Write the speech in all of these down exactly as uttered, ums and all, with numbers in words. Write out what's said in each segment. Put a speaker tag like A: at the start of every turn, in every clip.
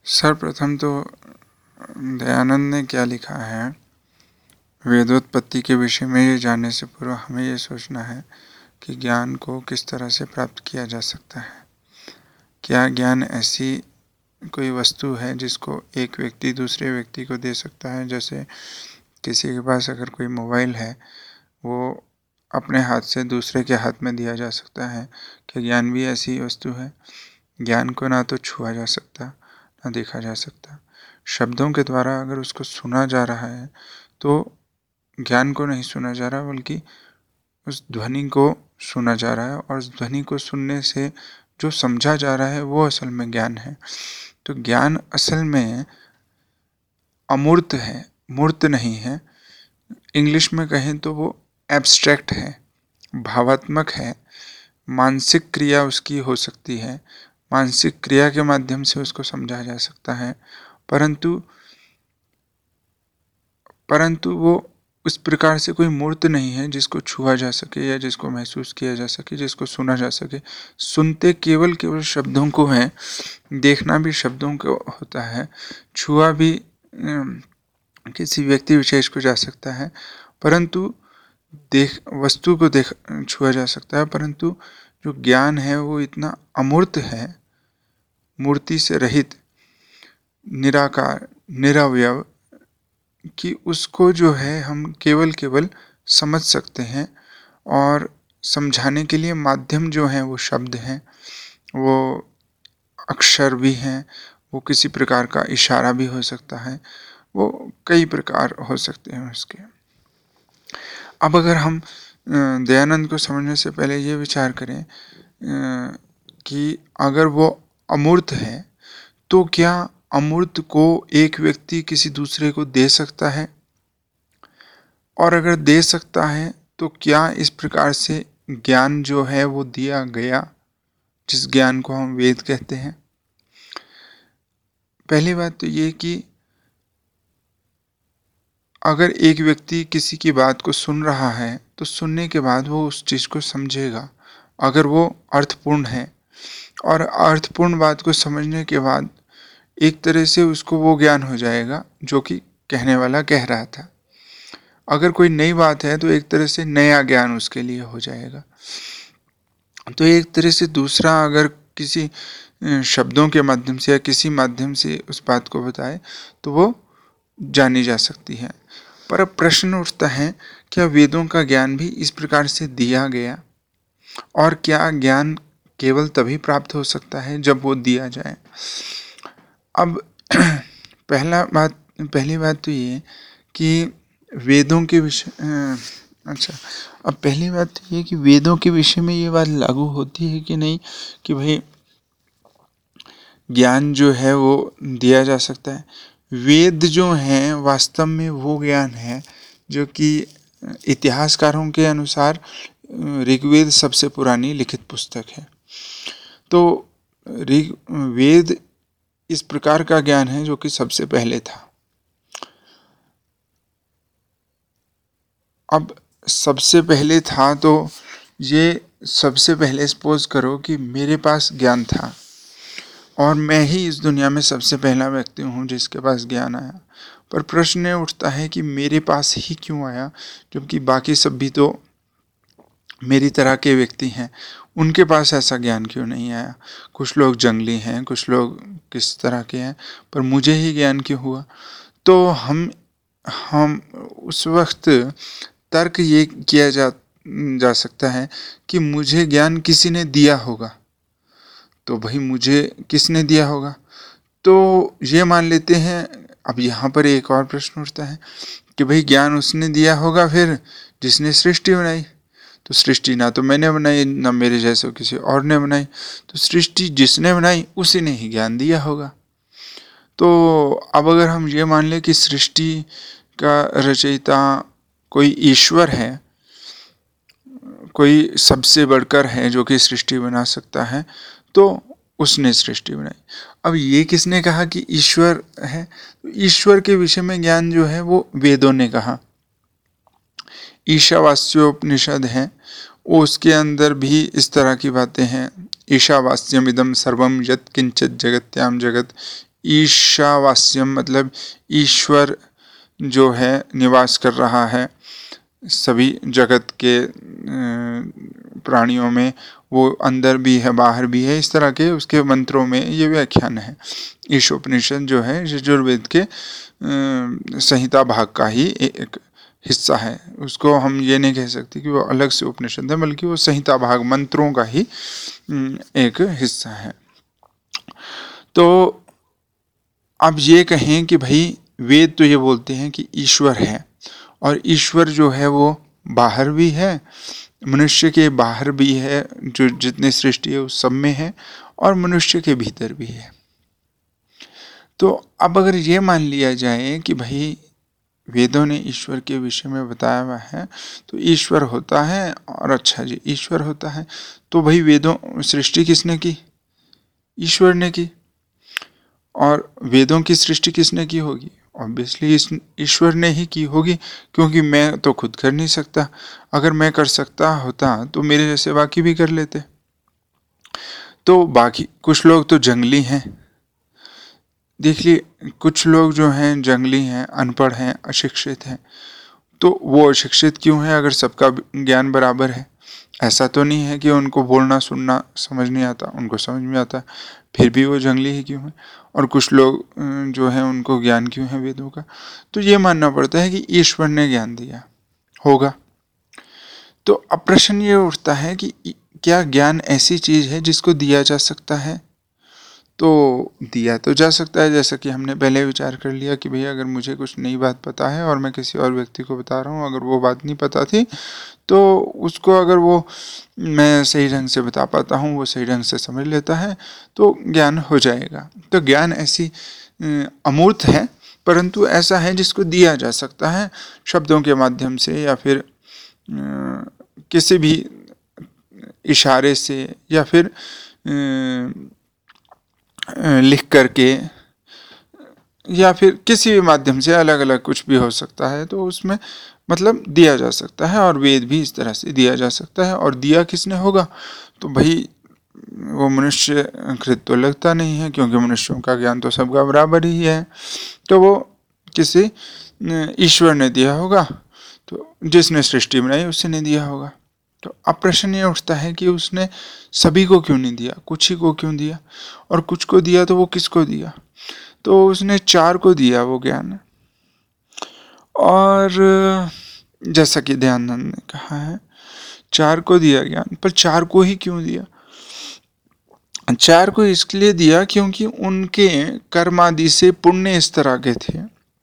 A: सर्वप्रथम तो दयानंद ने क्या लिखा है, वेदोत्पत्ति के विषय में ये जानने से पूर्व हमें ये सोचना है कि ज्ञान को किस तरह से प्राप्त किया जा सकता है। क्या ज्ञान ऐसी कोई वस्तु है जिसको एक व्यक्ति दूसरे व्यक्ति को दे सकता है? जैसे किसी के पास अगर कोई मोबाइल है, वो अपने हाथ से दूसरे के हाथ में दिया जा सकता है। क्या ज्ञान भी ऐसी वस्तु है? ज्ञान को ना तो छुआ जा सकता, ना देखा जा सकता। शब्दों के द्वारा अगर उसको सुना जा रहा है तो ज्ञान को नहीं सुना जा रहा, बल्कि उस ध्वनि को सुना जा रहा है, और उस ध्वनि को सुनने से जो समझा जा रहा है वो असल में ज्ञान है। तो ज्ञान असल में अमूर्त है, मूर्त नहीं है। इंग्लिश में कहें तो वो एब्स्ट्रैक्ट है, भावात्मक है। मानसिक क्रिया उसकी हो सकती है, मानसिक क्रिया के माध्यम से उसको समझा जा सकता है, परंतु परंतु वो उस प्रकार से कोई मूर्त नहीं है जिसको छुआ जा सके या जिसको महसूस किया जा सके, जिसको सुना जा सके। सुनते केवल केवल शब्दों को है, देखना भी शब्दों को होता है, छुआ भी किसी व्यक्ति विशेष को जा सकता है, परंतु देख वस्तु को देख छुआ जा सकता है। परंतु जो ज्ञान है वो इतना अमूर्त है, मूर्ति से रहित, निराकार, निरवयव, कि उसको जो है हम केवल केवल समझ सकते हैं, और समझाने के लिए माध्यम जो हैं वो शब्द हैं, वो अक्षर भी हैं, वो किसी प्रकार का इशारा भी हो सकता है, वो कई प्रकार हो सकते हैं उसके। अब अगर हम दयानंद को समझने से पहले ये विचार करें कि अगर वो अमूर्त है तो क्या अमूर्त को एक व्यक्ति किसी दूसरे को दे सकता है? और अगर दे सकता है तो क्या इस प्रकार से ज्ञान जो है वो दिया गया, जिस ज्ञान को हम वेद कहते हैं? पहली बात तो ये कि अगर एक व्यक्ति किसी की बात को सुन रहा है तो सुनने के बाद वो उस चीज़ को समझेगा, अगर वो अर्थपूर्ण है, और अर्थपूर्ण बात को समझने के बाद एक तरह से उसको वो ज्ञान हो जाएगा जो कि कहने वाला कह रहा था। अगर कोई नई बात है तो एक तरह से नया ज्ञान उसके लिए हो जाएगा। तो एक तरह से दूसरा अगर किसी शब्दों के माध्यम से या किसी माध्यम से उस बात को बताए तो वो जानी जा सकती है। पर अब प्रश्न उठता है, क्या वेदों का ज्ञान भी इस प्रकार से दिया गया? और क्या ज्ञान केवल तभी प्राप्त हो सकता है जब वो दिया जाए? अब पहला बात पहली बात तो ये कि वेदों के विषय अच्छा अब पहली बात तो ये कि वेदों के विषय में ये बात लागू होती है कि नहीं कि भाई ज्ञान जो है वो दिया जा सकता है। वेद जो हैं वास्तव में वो ज्ञान है जो कि इतिहासकारों के अनुसार ऋग्वेद सबसे पुरानी लिखित पुस्तक है। तो ऋग वेद इस प्रकार का ज्ञान है जो कि सबसे पहले था। अब सबसे पहले था तो ये सबसे पहले सपोज करो कि मेरे पास ज्ञान था और मैं ही इस दुनिया में सबसे पहला व्यक्ति हूँ जिसके पास ज्ञान आया। पर प्रश्न उठता है कि मेरे पास ही क्यों आया, जबकि बाकी सब भी तो मेरी तरह के व्यक्ति हैं, उनके पास ऐसा ज्ञान क्यों नहीं आया? कुछ लोग जंगली हैं, कुछ लोग किस तरह के हैं, पर मुझे ही ज्ञान क्यों हुआ? तो हम हम उस वक्त तर्क ये किया जा जा सकता है कि मुझे ज्ञान किसी ने दिया होगा। तो भाई मुझे किसने दिया होगा? तो ये मान लेते हैं। अब यहाँ पर एक और प्रश्न उठता है कि भाई ज्ञान उसने दिया होगा फिर जिसने सृष्टि बनाई। तो सृष्टि ना तो मैंने बनाई ना मेरे जैसे किसी और ने बनाई, तो सृष्टि जिसने बनाई उसी ने ही ज्ञान दिया होगा। तो अब अगर हम ये मान लें कि सृष्टि का रचयिता कोई ईश्वर है, कोई सबसे बढ़कर है जो कि सृष्टि बना सकता है, तो उसने सृष्टि बनाई। अब ये किसने कहा कि ईश्वर है? तो ईश्वर के विषय में ज्ञान जो है वो वेदों ने कहा। ईशावास्योपनिषद है, उसके अंदर भी इस तरह की बातें हैं। ईशावास्यम इदम सर्वम यत् किंचित जगत्याम जगत ईशावास्यम मतलब ईश्वर जो है निवास कर रहा है सभी जगत के प्राणियों में, वो अंदर भी है बाहर भी है, इस तरह के उसके मंत्रों में ये व्याख्यान है। ईशोपनिषद जो है यजुर्वेद के संहिता भाग का ही एक हिस्सा है। उसको हम ये नहीं कह सकते कि वो अलग से उपनिषद है, बल्कि वो संहिता भाग मंत्रों का ही एक हिस्सा है। तो अब ये कहें कि भाई वेद तो ये बोलते हैं कि ईश्वर है, और ईश्वर जो है वो बाहर भी है, मनुष्य के बाहर भी है, जो जितनी सृष्टि है उस सब में है, और मनुष्य के भीतर भी है। तो अब अगर ये मान लिया जाए कि भाई वेदों ने ईश्वर के विषय में बताया हुआ है, तो ईश्वर होता है, और अच्छा जी ईश्वर होता है, तो भाई वेदों सृष्टि किसने की? ईश्वर ने की। और वेदों की सृष्टि किसने की होगी? ऑब्वियसली ईश्वर ने ही की होगी, क्योंकि मैं तो खुद कर नहीं सकता। अगर मैं कर सकता होता तो मेरे जैसे बाकी भी कर लेते। तो बाकी कुछ लोग तो जंगली हैं, देख लिए, कुछ लोग जो हैं जंगली हैं, अनपढ़ हैं, अशिक्षित हैं। तो वो अशिक्षित क्यों है अगर सबका ज्ञान बराबर है? ऐसा तो नहीं है कि उनको बोलना सुनना समझ नहीं आता, उनको समझ में आता, फिर भी वो जंगली ही क्यों है? और कुछ लोग जो हैं उनको ज्ञान क्यों है वेदों का? तो ये मानना पड़ता है कि ईश्वर ने ज्ञान दिया होगा। तो अब प्रश्न ये उठता है कि क्या ज्ञान ऐसी चीज़ है जिसको दिया जा सकता है? तो दिया तो जा सकता है, जैसा कि हमने पहले विचार कर लिया कि भैया अगर मुझे कुछ नई बात पता है और मैं किसी और व्यक्ति को बता रहा हूँ, अगर वो बात नहीं पता थी तो उसको अगर वो मैं सही ढंग से बता पाता हूँ, वो सही ढंग से समझ लेता है, तो ज्ञान हो जाएगा। तो ज्ञान ऐसी अमूर्त है, परंतु ऐसा है जिसको दिया जा सकता है शब्दों के माध्यम से, या फिर किसी भी इशारे से, या फिर लिख करके, या फिर किसी भी माध्यम से, अलग अलग कुछ भी हो सकता है। तो उसमें मतलब दिया जा सकता है, और वेद भी इस तरह से दिया जा सकता है। और दिया किसने होगा? तो भाई वो मनुष्य कृत तो लगता नहीं है, क्योंकि मनुष्यों का ज्ञान तो सबका बराबर ही है। तो वो किसी ईश्वर ने दिया होगा, तो जिसने सृष्टि बनाई उसने दिया होगा। तो अब प्रश्न ये उठता है कि उसने सभी को क्यों नहीं दिया, कुछ ही को क्यों दिया? और कुछ को दिया तो वो किसको दिया? तो उसने चार को दिया वो ज्ञान। और जैसा कि दयानंद ने कहा है, चार को दिया ज्ञान, पर चार को ही क्यों दिया? चार को इसलिए दिया क्योंकि उनके कर्म आदि से पुण्य इस तरह के थे,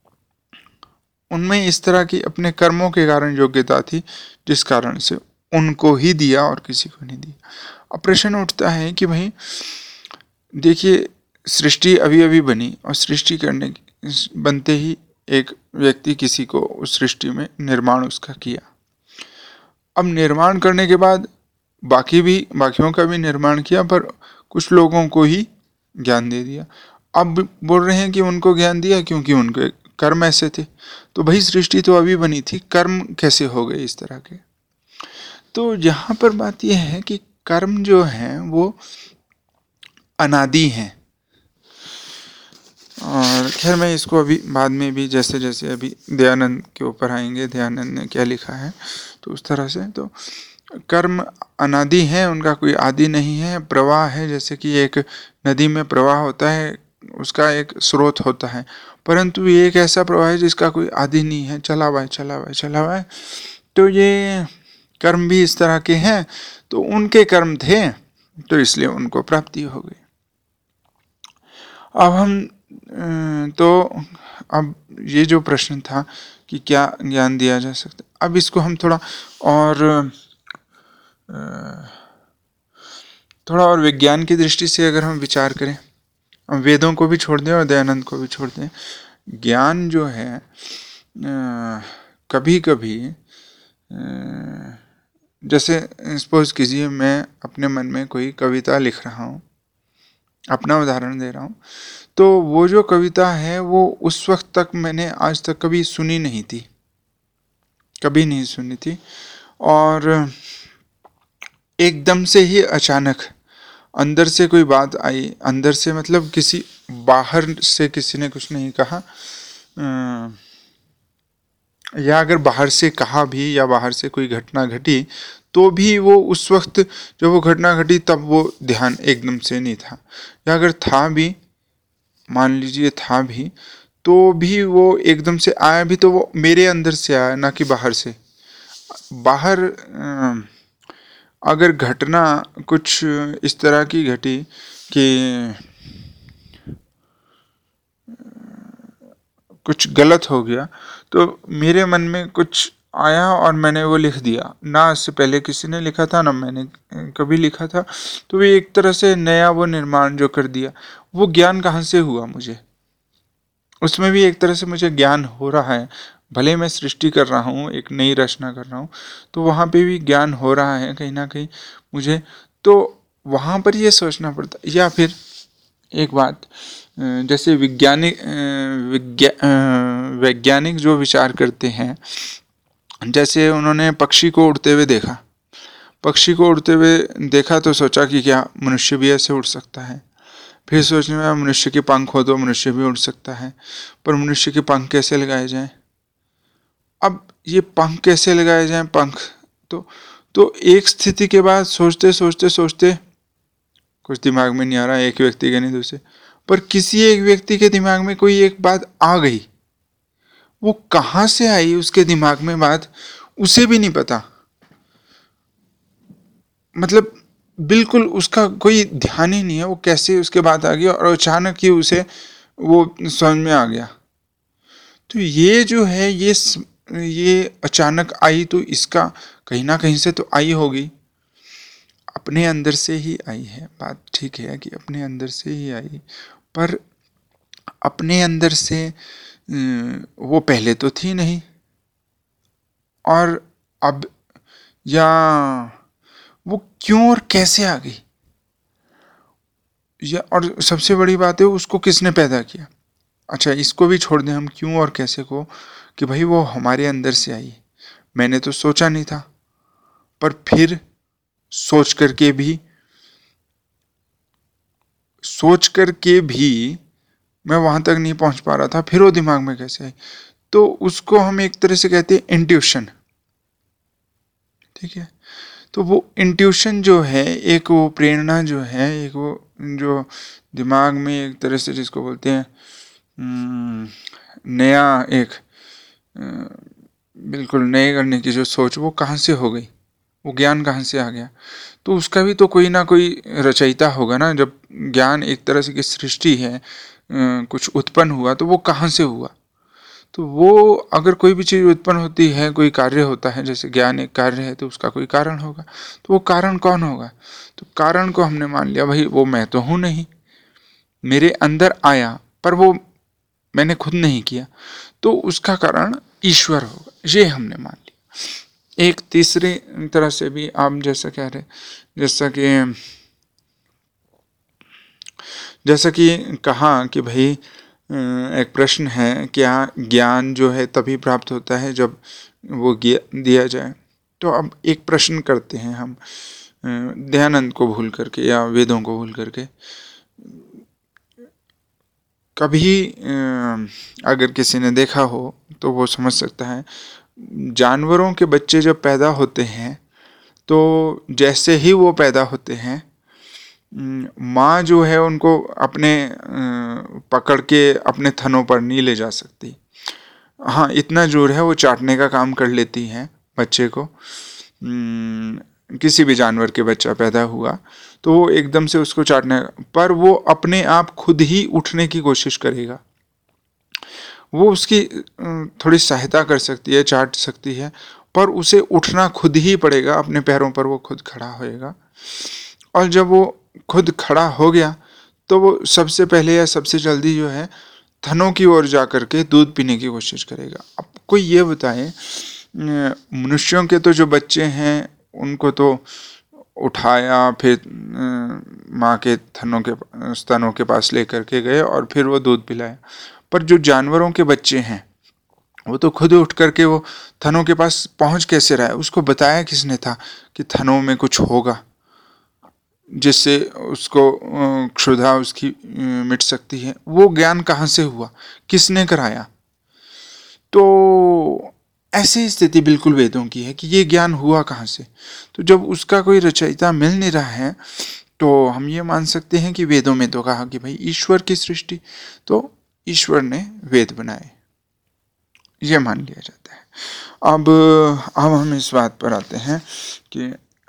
A: उनमें इस तरह की अपने कर्मों के कारण योग्यता थी, जिस कारण से उनको ही दिया और किसी को नहीं दिया। अब प्रश्न उठता है कि भाई देखिए, सृष्टि अभी अभी बनी, और सृष्टि करने बनते ही एक व्यक्ति किसी को उस सृष्टि में निर्माण उसका किया। अब निर्माण करने के बाद बाकी भी बाकियों का भी निर्माण किया, पर कुछ लोगों को ही ज्ञान दे दिया। अब बोल रहे हैं कि उनको ज्ञान दिया क्योंकि उनके कर्म ऐसे थे। तो भाई सृष्टि तो अभी बनी थी, कर्म कैसे हो गए इस तरह के? तो यहाँ पर बात यह है कि कर्म जो हैं वो अनादि हैं। और खैर मैं इसको अभी बाद में भी जैसे जैसे अभी दयानंद के ऊपर आएंगे, दयानंद ने क्या लिखा है तो उस तरह से, तो कर्म अनादि हैं, उनका कोई आदि नहीं है। प्रवाह है, जैसे कि एक नदी में प्रवाह होता है, उसका एक स्रोत होता है, परंतु ये एक ऐसा प्रवाह है जिसका कोई आदि नहीं है, चला हुआ है चला हुआ है चला हुआ है। तो ये कर्म भी इस तरह के हैं। तो उनके कर्म थे, तो इसलिए उनको प्राप्ति हो गई। अब हम तो अब ये जो प्रश्न था कि क्या ज्ञान दिया जा सकता है, अब इसको हम थोड़ा और थोड़ा और विज्ञान की दृष्टि से अगर हम विचार करें, हम वेदों को भी छोड़ दें और दयानंद को भी छोड़ दें, ज्ञान जो है कभी कभी जैसे सपोज कीजिए मैं अपने मन में कोई कविता लिख रहा हूँ, अपना उदाहरण दे रहा हूँ, तो वो जो कविता है वो उस वक्त तक मैंने आज तक कभी सुनी नहीं थी, कभी नहीं सुनी थी, और एकदम से ही अचानक अंदर से कोई बात आई, अंदर से मतलब किसी बाहर से किसी ने कुछ नहीं कहा, या अगर बाहर से कहा भी या बाहर से कोई घटना घटी तो भी वो उस वक्त जब वो घटना घटी तब वो ध्यान एकदम से नहीं था, या अगर था भी, मान लीजिए था भी, तो भी वो एकदम से आया भी तो वो मेरे अंदर से आया, ना कि बाहर से। बाहर अगर घटना कुछ इस तरह की घटी कि कुछ गलत हो गया तो मेरे मन में कुछ आया और मैंने वो लिख दिया, ना इससे पहले किसी ने लिखा था ना मैंने कभी लिखा था, तो वो एक तरह से नया वो निर्माण जो कर दिया, वो ज्ञान कहाँ से हुआ मुझे? उसमें भी एक तरह से मुझे ज्ञान हो रहा है, भले मैं सृष्टि कर रहा हूँ, एक नई रचना कर रहा हूँ, तो वहाँ पे भी ज्ञान हो रहा है कहीं ना कहीं मुझे। तो वहाँ पर ये सोचना पड़ता। या फिर एक बात, जैसे वैज्ञानिक विज्ञा वैज्ञानिक जो विचार करते हैं, जैसे उन्होंने पक्षी को उड़ते हुए देखा, पक्षी को उड़ते हुए देखा तो सोचा कि क्या मनुष्य भी ऐसे उड़ सकता है। फिर सोचने में मनुष्य के पंख हो तो मनुष्य भी उड़ सकता है, पर मनुष्य के पंख कैसे लगाए जाएं? अब ये पंख कैसे लगाए जाएं? पंख तो तो एक स्थिति के बाद सोचते सोचते सोचते कुछ दिमाग में नहीं आ रहा, एक व्यक्ति के नहीं दूसरे, पर किसी एक व्यक्ति के दिमाग में कोई एक बात आ गई। वो कहाँ से आई उसके दिमाग में बात, उसे भी नहीं पता, मतलब बिल्कुल उसका कोई ध्यान ही नहीं है वो कैसे उसके बाद आ गया, और अचानक ही उसे वो समझ में आ गया। तो ये जो है ये ये अचानक आई, तो इसका कहीं ना कहीं से तो आई होगी, अपने अंदर से ही आई है। बात ठीक है कि अपने अंदर से ही आई, पर अपने अंदर से वो पहले तो थी नहीं, और अब या वो क्यों और कैसे आ गई, या और सबसे बड़ी बात है उसको किसने पैदा किया। अच्छा इसको भी छोड़ दें हम क्यों और कैसे को, कि भाई वो हमारे अंदर से आई, मैंने तो सोचा नहीं था, पर फिर सोच करके भी सोच करके भी मैं वहां तक नहीं पहुंच पा रहा था, फिर वो दिमाग में कैसे आई। तो उसको हम एक तरह से कहते हैं इंट्यूशन, ठीक है। तो वो इंट्यूशन जो है, एक वो प्रेरणा जो है, एक वो जो दिमाग में एक तरह से जिसको बोलते हैं नया एक बिल्कुल नए करने की जो सोच, वो कहाँ से हो गई, वो ज्ञान कहाँ से आ गया। तो उसका भी तो कोई ना कोई रचयिता होगा ना। जब ज्ञान एक तरह से की सृष्टि है, कुछ उत्पन्न हुआ तो वो कहाँ से हुआ। तो वो अगर कोई भी चीज़ उत्पन्न होती है, कोई कार्य होता है, जैसे ज्ञान एक कार्य है तो उसका कोई कारण होगा, तो वो कारण कौन होगा। तो कारण को हमने मान लिया भाई वो मैं तो हूँ नहीं, मेरे अंदर आया पर वो मैंने खुद नहीं किया, तो उसका कारण ईश्वर होगा, ये हमने मान लिया। एक तीसरी तरह से भी आप जैसा कह रहे, जैसा कि जैसा कि कहा कि भाई एक प्रश्न है, क्या ज्ञान जो है तभी प्राप्त होता है जब वो दिया जाए। तो अब एक प्रश्न करते हैं हम दयानंद को भूल करके या वेदों को भूल करके। कभी अगर किसी ने देखा हो तो वो समझ सकता है, जानवरों के बच्चे जब पैदा होते हैं तो जैसे ही वो पैदा होते हैं, माँ जो है उनको अपने पकड़ के अपने थनों पर नहीं ले जा सकती। हाँ इतना जोर है वो चाटने का काम कर लेती हैं बच्चे को। किसी भी जानवर के बच्चा पैदा हुआ तो वो एकदम से उसको चाटने, पर वो अपने आप खुद ही उठने की कोशिश करेगा। वो उसकी थोड़ी सहायता कर सकती है, चाट सकती है, पर उसे उठना खुद ही पड़ेगा, अपने पैरों पर वो खुद खड़ा होएगा। और जब वो खुद खड़ा हो गया तो वो सबसे पहले या सबसे जल्दी जो है थनों की ओर जा करके दूध पीने की कोशिश करेगा। अब कोई ये बताए, मनुष्यों के तो जो बच्चे हैं उनको तो उठाया, फिर माँ के थनों के स्तनों के पास लेकर के गए और फिर वो दूध पिलाया, पर जो जानवरों के बच्चे हैं वो तो खुद उठ करके वो थनों के पास पहुंच कैसे रहा है, उसको बताया किसने था कि थनों में कुछ होगा। जिससे उसको क्षुधा उसकी मिट सकती है, वो ज्ञान कहाँ से हुआ, किसने कराया? तो ऐसी स्थिति बिल्कुल वेदों की है कि ये ज्ञान हुआ कहाँ से। तो जब उसका कोई रचयिता मिल नहीं रहा है तो हम ये मान सकते हैं कि वेदों में तो कहा कि भाई ईश्वर की सृष्टि, तो ईश्वर ने वेद बनाए, ये मान लिया जाता है। अब अब हम इस बात पर आते हैं कि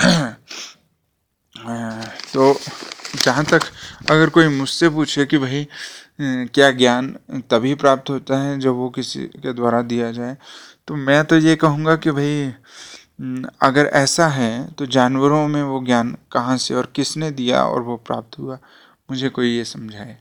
A: तो जहाँ तक अगर कोई मुझसे पूछे कि भाई क्या ज्ञान तभी प्राप्त होता है जब वो किसी के द्वारा दिया जाए, तो मैं तो ये कहूँगा कि भाई अगर ऐसा है तो जानवरों में वो ज्ञान कहाँ से और किसने दिया और वो प्राप्त हुआ, मुझे कोई ये समझाए।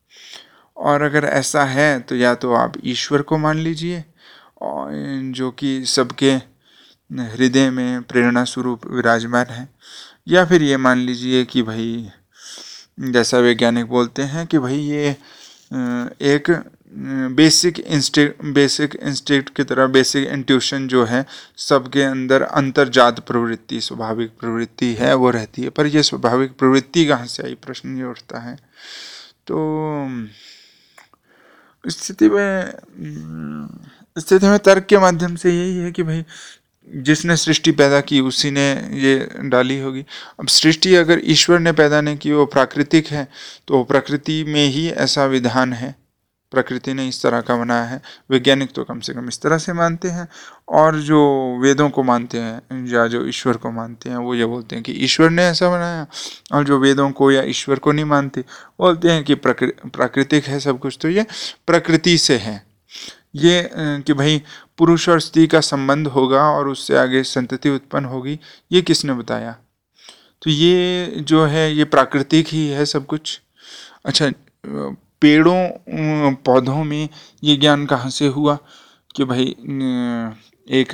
A: और अगर ऐसा है तो या तो आप ईश्वर को मान लीजिए और जो कि सबके हृदय में प्रेरणा स्वरूप विराजमान है, या फिर ये मान लीजिए कि भाई जैसा वैज्ञानिक बोलते हैं कि भाई ये एक बेसिक इंस्टिंक्ट बेसिक इंस्टिंक्ट की तरह, बेसिक इंट्यूशन जो है सबके अंदर अंतर्जात प्रवृत्ति, स्वाभाविक प्रवृत्ति है वो रहती है। पर ये स्वाभाविक प्रवृत्ति कहाँ से आई, प्रश्न ये उठता है। तो स्थिति में स्थिति में तर्क के माध्यम से यही है कि भाई जिसने सृष्टि पैदा की उसी ने ये डाली होगी। अब सृष्टि अगर ईश्वर ने पैदा नहीं की, वो प्राकृतिक है, तो प्रकृति में ही ऐसा विधान है, प्रकृति ने इस तरह का बनाया है। वैज्ञानिक तो कम से कम इस तरह से मानते हैं, और जो वेदों को मानते हैं या जो ईश्वर को मानते हैं वो ये बोलते हैं कि ईश्वर ने ऐसा बनाया, और जो वेदों को या ईश्वर को नहीं मानते बोलते हैं कि प्राकृतिक है सब कुछ, तो ये प्रकृति से है। ये कि भाई पुरुष और स्त्री का संबंध होगा और उससे आगे संतति उत्पन्न होगी, ये किसने बताया? तो ये जो है ये प्राकृतिक ही है सब कुछ। अच्छा, पेड़ों पौधों में ये ज्ञान कहाँ से हुआ कि भाई एक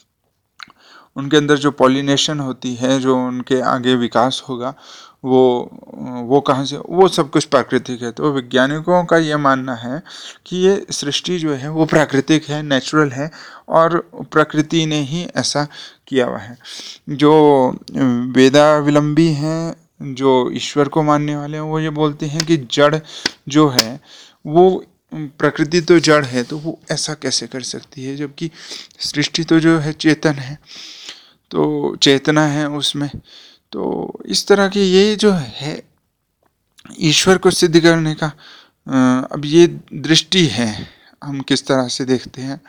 A: उनके अंदर जो पॉलिनेशन होती है, जो उनके आगे विकास होगा, वो वो कहाँ से, वो सब कुछ प्राकृतिक है। तो वैज्ञानिकों का ये मानना है कि ये सृष्टि जो है वो प्राकृतिक है, नेचुरल है, और प्रकृति ने ही ऐसा किया हुआ है। जो वेदावलंबी हैं, जो ईश्वर को मानने वाले हैं, वो ये बोलते हैं कि जड़ जो है वो, प्रकृति तो जड़ है तो वो ऐसा कैसे कर सकती है, जबकि सृष्टि तो जो है चेतन है, तो चेतना है उसमें। तो इस तरह की ये जो है ईश्वर को सिद्ध करने का अब ये दृष्टि है, हम किस तरह से देखते हैं।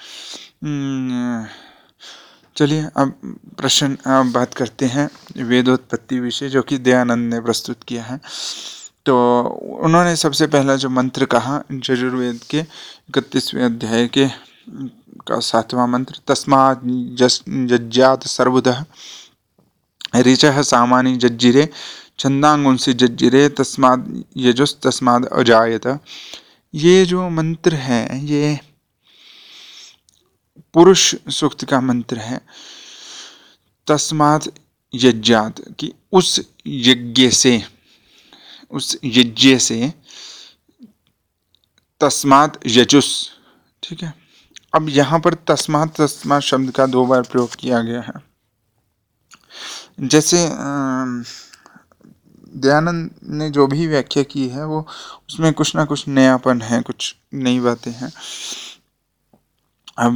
A: चलिए अब प्रश्न अब बात करते हैं वेदोत्पत्ति विषय, जो कि दयानंद ने प्रस्तुत किया है। तो उन्होंने सबसे पहला जो मंत्र कहा यजुर्वेद के इकतीसवें अध्याय के का सातवां मंत्र, तस्मात् जज्जात सर्वतः ऋचः सामानि जज्जिरे छंदांगुंसि जज्जिरे तस्माद् यजुस् तस्माद् अजायत। ये जो मंत्र है ये पुरुष सूक्त का मंत्र है। तस्मात् यज्जात कि उस यज्ञ से, उस यज्ञ से, तस्मात् यजुस्, ठीक है। अब यहाँ पर तस्मात् तस्मात् शब्द का दो बार प्रयोग किया गया है। जैसे दयानंद ने जो भी व्याख्या की है वो उसमें कुछ ना कुछ नयापन है, कुछ नई बातें हैं। अब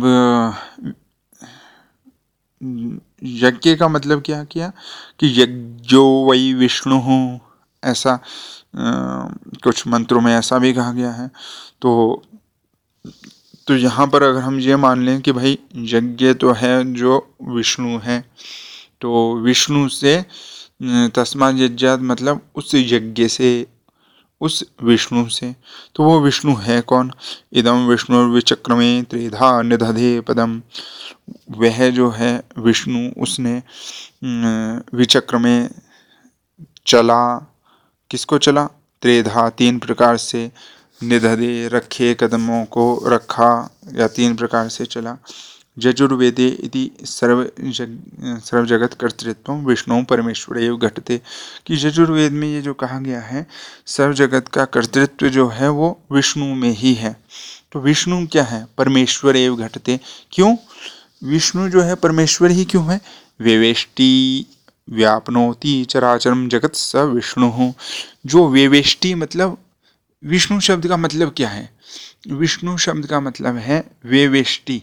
A: यज्ञ का मतलब क्या किया कि यज्ञो वै विष्णु, ऐसा आ, कुछ मंत्रों में ऐसा भी कहा गया है। तो तो यहाँ पर अगर हम ये मान लें कि भाई यज्ञ तो है जो विष्णु है, तो विष्णु से तस्मात् यज्जात मतलब उस यज्ञ से, उस विष्णु से। तो वो विष्णु है कौन? इदम विष्णुर्विचक्रमे त्रिधा निदधे पदम, वह जो है विष्णु, उसने विचक्र में चला, किसको चला? त्रिधा, तीन प्रकार से, निदधे रखे, कदमों को रखा, या तीन प्रकार से चला। यजुर्वेदे इति सर्व जग सर्व जगत कर्तृत्व विष्णु परमेश्वर एव घटते, कि यजुर्वेद में ये जो कहा गया है सर्व जगत का कर्तृत्व जो है वो विष्णु में ही है। तो विष्णु क्या है? परमेश्वर एव घटते। क्यों विष्णु जो है परमेश्वर ही क्यों है? वेवेष्टि व्याप्नोति चराचरम जगत स विष्णु। जो वेवेष्टि, मतलब विष्णु शब्द का मतलब क्या है? विष्णु शब्द का मतलब है वेवेष्टि।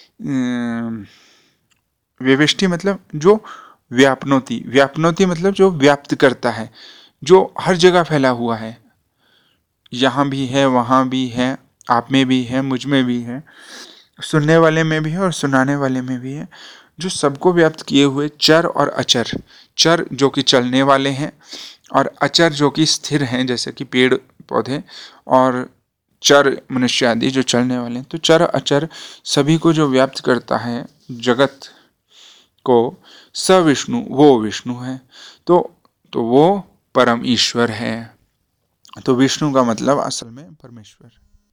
A: वेवेष्टि मतलब जो व्याप्नोति, व्याप्नोति मतलब जो व्याप्त करता है, जो हर जगह फैला हुआ है, यहाँ भी है, वहाँ भी है, आप में भी है, मुझ में भी है, सुनने वाले में भी है और सुनाने वाले में भी है, जो सबको व्याप्त किए हुए चर और अचर। चर जो कि चलने वाले हैं और अचर जो कि स्थिर हैं, जैसे कि पेड़ पौधे, और चर मनुष्य आदि जो चलने वाले हैं। तो चर अचर सभी को जो व्याप्त करता है जगत को, स विष्णु, वो विष्णु है। तो तो वो परम ईश्वर है। तो विष्णु का मतलब असल में परमेश्वर।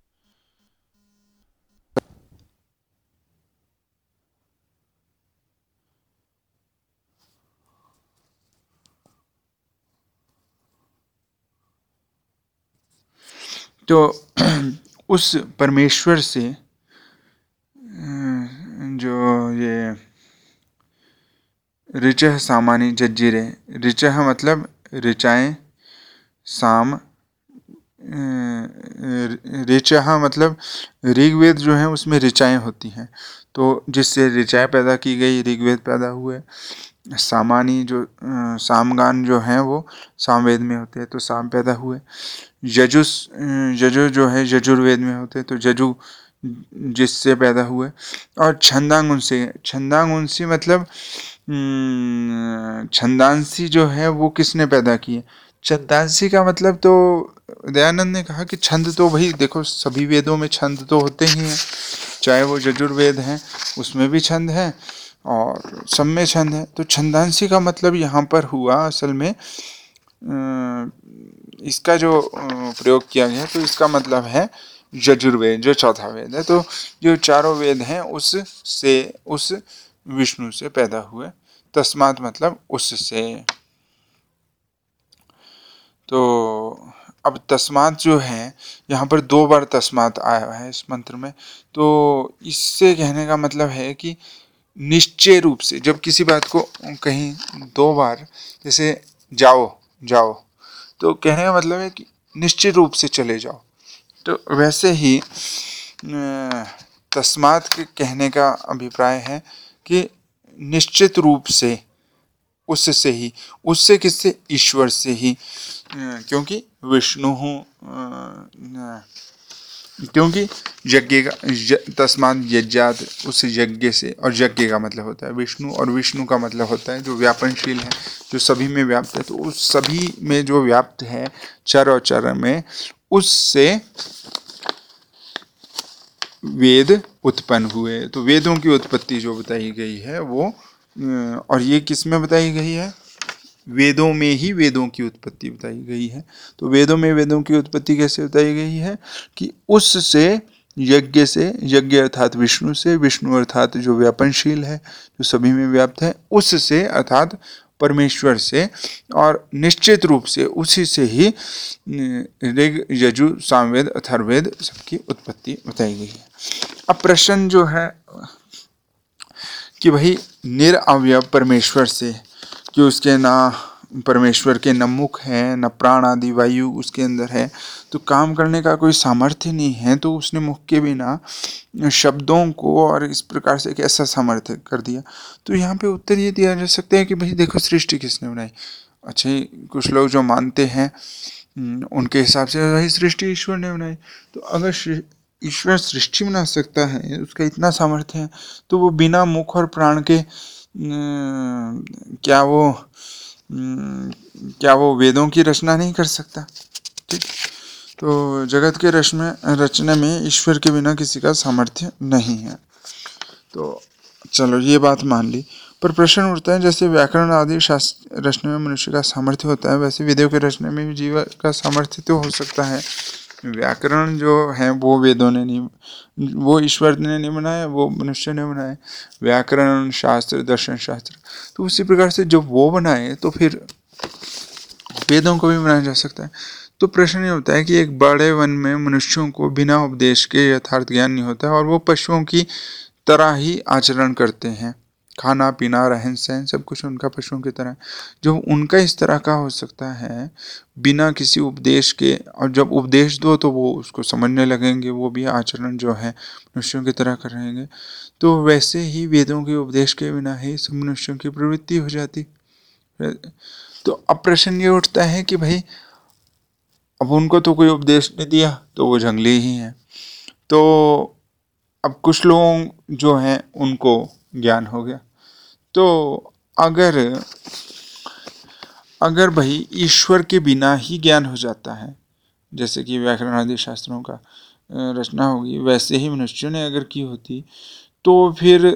A: तो उस परमेश्वर से जो ये ऋचः सामानि जज्जिरे, ऋचः मतलब ऋचाएं, साम, ऋचः मतलब ऋग्वेद जो है उसमें ऋचाएं होती हैं, तो जिससे ऋचाएं पैदा की गई, ऋग्वेद पैदा हुए। सामानी जो सामगान जो हैं वो सामवेद में होते हैं, तो साम पैदा हुए। यजुस यजु जो है यजुर्वेद में होते हैं, तो यजु जिससे पैदा हुए। और छंदांगुंसी, छंदांगुंसी मतलब छंदांसी जो है वो किसने पैदा किए? छंदांसी का मतलब, तो दयानंद ने कहा कि छंद तो भाई देखो सभी वेदों में छंद तो होते ही हैं, चाहे वो यजुर्वेद हैं उसमें भी छंद है और सब में छंद है। तो छंदांसी का मतलब यहाँ पर हुआ असल में इसका जो प्रयोग किया गया, तो इसका मतलब है यजुर्वेद जो चौथा वेद है। तो जो चारों वेद हैं उस से उस विष्णु से पैदा हुए। तस्मात मतलब उससे। तो अब तस्मात जो है यहाँ पर दो बार तस्मात आया है इस मंत्र में। तो इससे कहने का मतलब है कि निश्चय रूप से, जब किसी बात को कहीं दो बार, जैसे जाओ जाओ, तो कहने का मतलब है कि निश्चित रूप से चले जाओ। तो वैसे ही तस्मात के कहने का अभिप्राय है कि निश्चित रूप से, उससे ही, उससे किससे? ईश्वर से ही, क्योंकि विष्णु हूँ, क्योंकि यज्ञ का तस्मात यज्ञात, उस यज्ञ से, और यज्ञ का मतलब होता है विष्णु, और विष्णु का मतलब होता है जो व्यापनशील है, जो सभी में व्याप्त है। तो उस सभी में जो व्याप्त है चर और चर में, उससे वेद उत्पन्न हुए। तो वेदों की उत्पत्ति जो बताई गई है वो, और ये किस में बताई गई है? वेदों में ही वेदों की उत्पत्ति बताई गई है। तो वेदों में वेदों की उत्पत्ति कैसे बताई गई है? कि उससे, यज्ञ से, यज्ञ अर्थात विष्णु से, विष्णु अर्थात जो व्यापनशील है, जो सभी में व्याप्त है, उससे अर्थात परमेश्वर से, और निश्चित रूप से उसी से ही ऋग यजु सामवेद अथर्ववेद सबकी उत्पत्ति बताई गई है। अब प्रश्न जो है कि भाई निरअवयव परमेश्वर से, कि उसके ना परमेश्वर के न मुख है, न प्राण आदि वायु उसके अंदर है, तो काम करने का कोई सामर्थ्य नहीं है, तो उसने मुख के बिना शब्दों को और इस प्रकार से कैसा सामर्थ्य कर दिया? तो यहाँ पे उत्तर ये दिया जा सकता है कि भाई देखो सृष्टि किसने बनाई। अच्छा, कुछ लोग जो मानते हैं उनके हिसाब से भाई सृष्टि ईश्वर ने बनाई। तो अगर ईश्वर सृष्टि बना सकता है, उसका इतना सामर्थ्य है, तो वो बिना मुख और प्राण के क्या वो क्या वो वेदों की रचना नहीं कर सकता? ठीक, तो जगत के रचना रचना में ईश्वर के बिना किसी का सामर्थ्य नहीं है। तो चलो ये बात मान ली, पर प्रश्न उठता है जैसे व्याकरण आदि शास्त्र रचने में मनुष्य का सामर्थ्य होता है, वैसे वेदों के रचने में भी जीव का सामर्थ्य तो हो सकता है। व्याकरण जो है वो वेदों ने नहीं, वो ईश्वर ने नहीं बनाया, वो मनुष्य ने बनाया। व्याकरण शास्त्र, दर्शन शास्त्र, तो उसी प्रकार से जब वो बनाए तो फिर वेदों को भी बनाया जा सकता है। तो प्रश्न ये होता है कि एक बड़े वन में मनुष्यों को बिना उपदेश के यथार्थ ज्ञान नहीं होता और वो पशुओं की तरह ही आचरण करते हैं, खाना पीना रहन सहन सब कुछ उनका पशुओं की तरह। जो उनका इस तरह का हो सकता है बिना किसी उपदेश के, और जब उपदेश दो तो वो उसको समझने लगेंगे, वो भी आचरण जो है मनुष्यों की तरह करेंगे। तो वैसे ही वेदों के उपदेश के बिना ही सब मनुष्यों की प्रवृत्ति हो जाती। तो अब प्रश्न ये उठता है कि भाई अब उनको तो कोई उपदेश नहीं दिया तो वो जंगली ही हैं। तो अब कुछ लोग जो हैं उनको ज्ञान हो गया। तो अगर अगर भाई ईश्वर के बिना ही ज्ञान हो जाता है, जैसे कि व्याकरण आदि शास्त्रों का रचना होगी, वैसे ही मनुष्यों ने अगर की होती तो फिर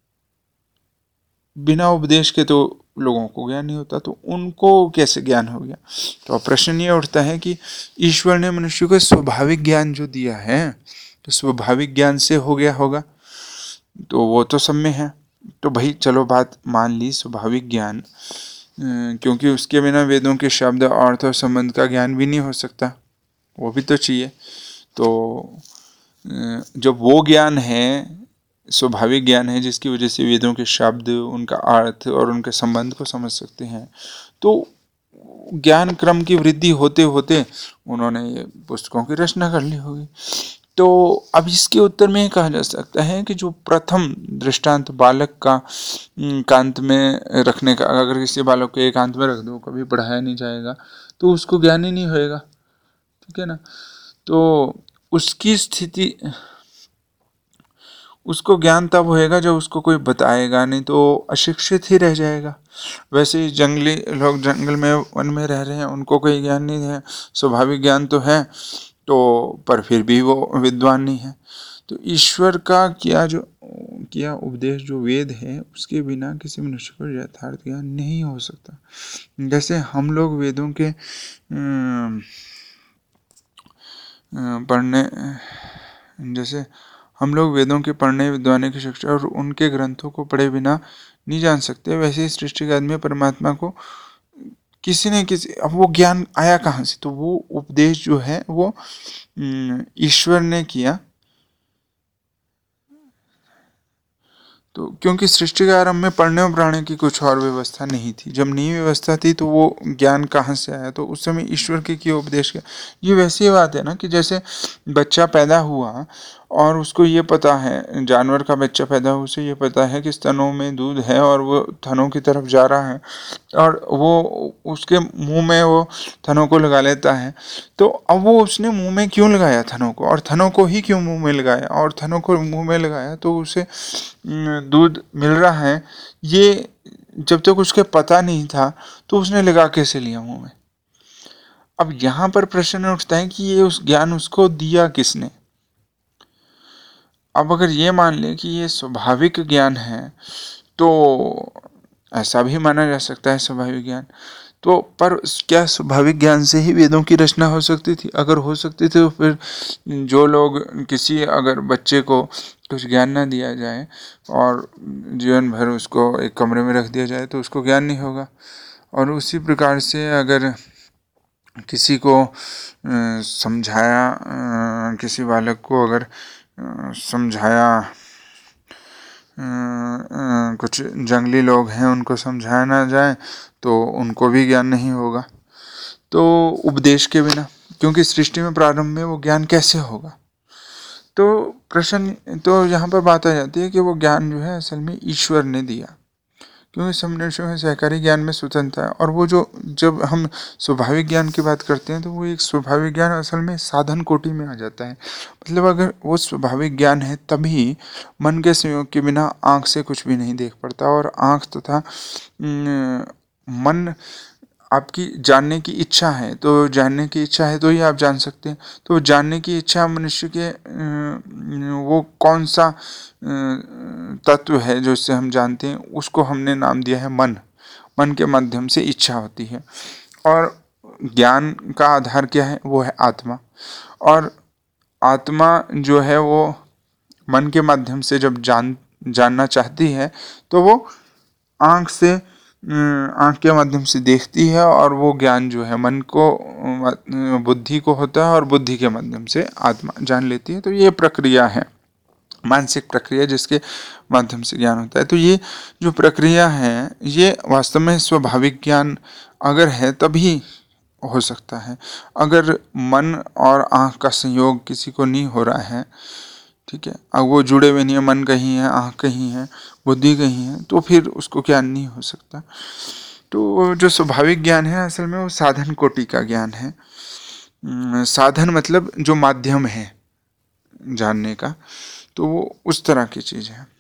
A: बिना उपदेश के तो लोगों को ज्ञान नहीं होता, तो उनको कैसे ज्ञान हो गया। तो प्रश्न ये उठता है कि ईश्वर ने मनुष्य को स्वाभाविक ज्ञान जो दिया है तो स्वाभाविक ज्ञान से हो गया होगा, तो वो तो सब में है। तो भाई चलो बात मान ली स्वाभाविक ज्ञान, क्योंकि उसके बिना वेदों के शब्द अर्थ और संबंध का ज्ञान भी नहीं हो सकता, वो भी तो चाहिए। तो जब वो ज्ञान है, स्वाभाविक ज्ञान है, जिसकी वजह से वेदों के शब्द, उनका अर्थ और उनके संबंध को समझ सकते हैं, तो ज्ञान क्रम की वृद्धि होते होते उन्होंने ये पुस्तकों की रचना कर ली होगी। तो अब इसके उत्तर में कहा जा सकता है कि जो प्रथम दृष्टांत बालक का एकांत में रखने का, अगर किसी बालक को एकांत में रख दो, कभी पढ़ाया नहीं जाएगा तो उसको ज्ञान ही नहीं होएगा, ठीक है ना। तो उसकी स्थिति, उसको ज्ञान तब होएगा जब उसको कोई बताएगा, नहीं तो अशिक्षित ही रह जाएगा। वैसे ही जंगली लोग जंगल में वन में रह रहे हैं, उनको कोई ज्ञान नहीं है, स्वाभाविक ज्ञान तो है तो, पर फिर भी वो विद्वान नहीं है। तो ईश्वर का किया जो किया उपदेश जो वेद है, उसके बिना किसी मनुष्य को यथार्थ ज्ञान नहीं हो सकता। जैसे हम लोग वेदों के पढ़ने जैसे हम लोग वेदों के पढ़ने, विद्वानों की शिक्षा और उनके ग्रंथों को पढ़े बिना नहीं जान सकते, वैसे ही सृष्टि के आदमी परमात्मा को किसी न किसी, अब वो ज्ञान आया कहाँ से, तो वो उपदेश जो है वो ईश्वर ने किया। तो क्योंकि सृष्टि के आरंभ में पढ़ने और पढ़ाने की कुछ और व्यवस्था नहीं थी, जब नई व्यवस्था थी तो वो ज्ञान कहाँ से आया, तो उस समय ईश्वर के किए उपदेश का। ये वैसी बात है ना कि जैसे बच्चा पैदा हुआ और उसको ये पता है, जानवर का बच्चा पैदा हुआ, उसे ये पता है कि स्तनों में दूध है और वो थनों की तरफ जा रहा है, और वो उसके मुंह में वो थनों को लगा लेता है। तो अब वो उसने मुंह में क्यों लगाया थनों को, और थनों को ही क्यों मुंह में लगाया, और थनों को मुंह में लगाया तो उसे दूध मिल रहा है, ये जब तक उसके पता नहीं था तो उसने लगा कैसे लिया मुंह में। अब यहाँ पर प्रश्न उठता है कि ये उस ज्ञान उसको दिया किसने। अब अगर ये मान ले कि ये स्वाभाविक ज्ञान है तो ऐसा भी माना जा सकता है स्वाभाविक ज्ञान, तो पर क्या स्वाभाविक ज्ञान से ही वेदों की रचना हो सकती थी? अगर हो सकती थी तो फिर जो लोग, किसी अगर बच्चे को कुछ ज्ञान ना दिया जाए और जीवन भर उसको एक कमरे में रख दिया जाए तो उसको ज्ञान नहीं होगा। और उसी प्रकार से अगर किसी को समझाया, किसी बालक को अगर समझाया, कुछ जंगली लोग हैं उनको समझाया ना जाए तो उनको भी ज्ञान नहीं होगा। तो उपदेश के बिना, क्योंकि सृष्टि में प्रारंभ में वो ज्ञान कैसे होगा। तो प्रश्न तो यहाँ पर बात आ जाती है कि वो ज्ञान जो है असल में ईश्वर ने दिया, क्योंकि सब मनुष्यों में सहकारी ज्ञान में स्वतंत्रता है। और वो जो, जब हम स्वाभाविक ज्ञान की बात करते हैं तो वो एक स्वाभाविक ज्ञान असल में साधन कोटि में आ जाता है। मतलब अगर वो स्वाभाविक ज्ञान है तभी मन के संयोग के बिना आँख से कुछ भी नहीं देख पड़ता, और आँख तथा मन आपकी जानने की इच्छा है, तो जानने की इच्छा है तो ही आप जान सकते हैं। तो जानने की इच्छा मनुष्य के वो कौन सा तत्व है जो इससे हम जानते हैं, उसको हमने नाम दिया है मन। मन के माध्यम से इच्छा होती है, और ज्ञान का आधार क्या है, वो है आत्मा। और आत्मा जो है वो मन के माध्यम से जब जान जानना चाहती है तो वो आँख से आँख के माध्यम से देखती है, और वो ज्ञान जो है मन को, बुद्धि को होता है, और बुद्धि के माध्यम से आत्मा जान लेती है। तो ये प्रक्रिया है मानसिक प्रक्रिया जिसके माध्यम से ज्ञान होता है। तो ये जो प्रक्रिया है ये वास्तव में स्वाभाविक ज्ञान अगर है तभी हो सकता है। अगर मन और आँख का संयोग किसी को नहीं हो रहा है, ठीक है, अब वो जुड़े हुए नहीं है, मन कहीं है, आँख कहीं है, बुद्धि कहीं है, तो फिर उसको ज्ञान नहीं हो सकता। तो जो स्वाभाविक ज्ञान है असल में वो साधन कोटि का ज्ञान है। साधन मतलब जो माध्यम है जानने का, तो वो उस तरह की चीज है।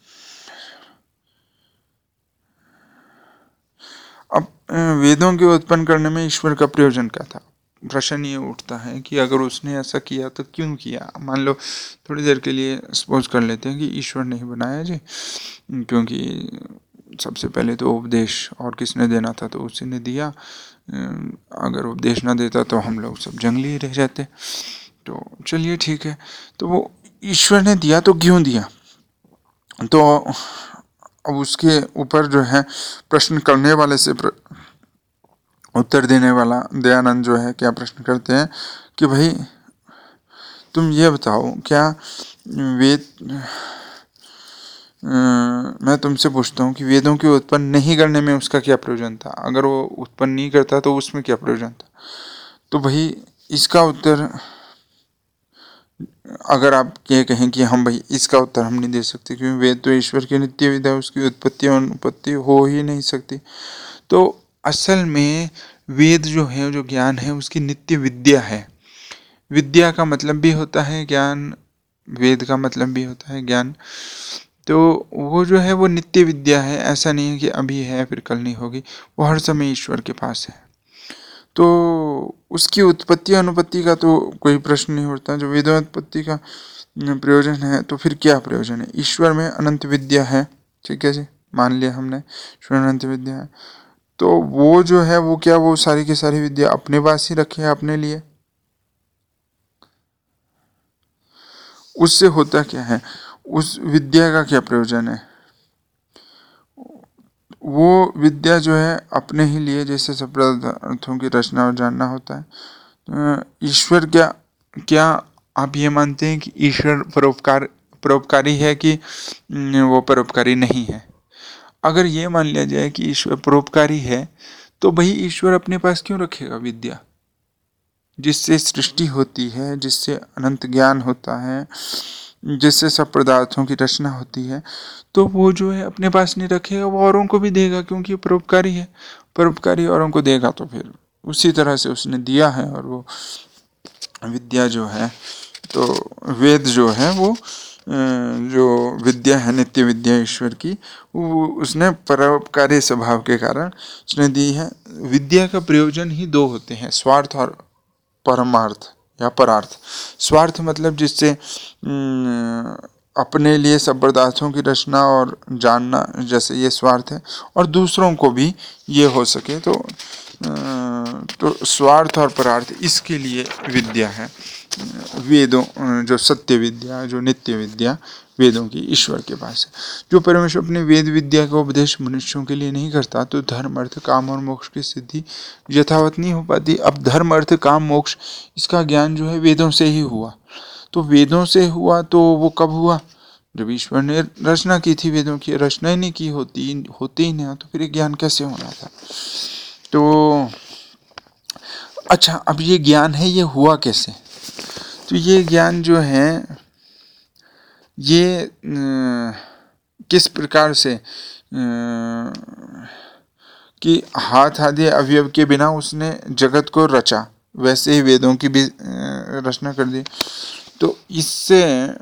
A: अब वेदों के उत्पन्न करने में ईश्वर का प्रयोजन क्या था? प्रश्न ये उठता है कि अगर उसने ऐसा किया तो क्यों किया। मान लो थोड़ी देर के लिए सपोज कर लेते हैं कि ईश्वर ने ही बनाया जी, क्योंकि सबसे पहले तो उपदेश और किसने देना था, तो उसी ने दिया। अगर उपदेश ना देता तो हम लोग सब जंगली रह जाते। तो चलिए ठीक है, तो वो ईश्वर ने दिया तो क्यों दिया। तो अब उसके ऊपर जो है प्रश्न करने वाले से प्र... उत्तर देने वाला दयानंद जो है क्या प्रश्न करते हैं कि भाई तुम ये बताओ, क्या वेद मैं तुमसे पूछता हूँ कि वेदों के उत्पन्न नहीं करने में उसका क्या प्रयोजन था। अगर वो उत्पन्न नहीं करता तो उसमें क्या प्रयोजन था। तो भाई इसका उत्तर अगर आप ये कहें कि हम भाई इसका उत्तर हम नहीं दे सकते क्योंकि वेद तो ईश्वर की नित्य विद्या, उसकी उत्पत्ति और अनुपत्ति हो ही नहीं सकती। तो असल में वेद जो है, जो ज्ञान है, उसकी नित्य विद्या है। विद्या का मतलब भी होता है ज्ञान, वेद का मतलब भी होता है ज्ञान। तो वो जो है वो नित्य विद्या है। ऐसा नहीं है कि अभी है फिर कल नहीं होगी, वो हर समय ईश्वर के पास है। तो उसकी उत्पत्ति अनुपत्ति का तो कोई प्रश्न नहीं उठता। जो वेदोत्पत्ति का प्रयोजन है तो फिर क्या प्रयोजन है। ईश्वर में अनंत विद्या है, ठीक है जी, मान लिया हमने ईश्वर अनंत विद्या है। तो वो जो है वो क्या, वो सारी की सारी विद्या अपने पास ही रखे है अपने लिए। उससे होता क्या है, उस विद्या का क्या प्रयोजन है। वो विद्या जो है अपने ही लिए, जैसे सब पदार्थों की रचना और जानना होता है। ईश्वर क्या क्या आप ये मानते हैं कि ईश्वर परोपकार परोपकारी है कि वो परोपकारी नहीं है। अगर ये मान लिया जाए कि ईश्वर परोपकारी है तो भाई ईश्वर अपने पास क्यों रखेगा विद्या, जिससे सृष्टि होती है, जिससे अनंत ज्ञान होता है, जिससे सब पदार्थों की रचना होती है। तो वो जो है अपने पास नहीं रखेगा, वो औरों को भी देगा क्योंकि परोपकारी है। परोपकारी औरों को देगा तो फिर उसी तरह से उसने दिया है। और वो विद्या जो है, तो वेद जो है वो जो विद्या है नित्य विद्या ईश्वर की, वो उसने परोपकारी स्वभाव के कारण उसने दी है। विद्या का प्रयोजन ही दो होते हैं, स्वार्थ और परमार्थ या परार्थ। स्वार्थ मतलब जिससे अपने लिए सब पदार्थों की रचना और जानना, जैसे ये स्वार्थ है, और दूसरों को भी ये हो सके। तो तो स्वार्थ और परार्थ इसके लिए विद्या है। वेदों जो सत्य विद्या, जो नित्य विद्या वेदों की ईश्वर के पास है। जो परमेश्वर अपने वेद विद्या का उपदेश मनुष्यों के लिए नहीं करता तो धर्म अर्थ काम और मोक्ष की सिद्धि यथावत नहीं हो पाती। अब धर्म अर्थ काम मोक्ष इसका ज्ञान जो है वेदों से ही हुआ। तो वेदों से हुआ तो वो कब हुआ, जब ईश्वर ने रचना की थी। वेदों की रचना ही नहीं की होती होती ही नहीं तो फिर ज्ञान कैसे होना था। तो अच्छा, अब ये ज्ञान है ये हुआ कैसे। तो ये ज्ञान जो है ये किस प्रकार से कि हाथ आदि अवयव के बिना उसने जगत को रचा, वैसे ही वेदों की भी रचना कर दी। तो इससे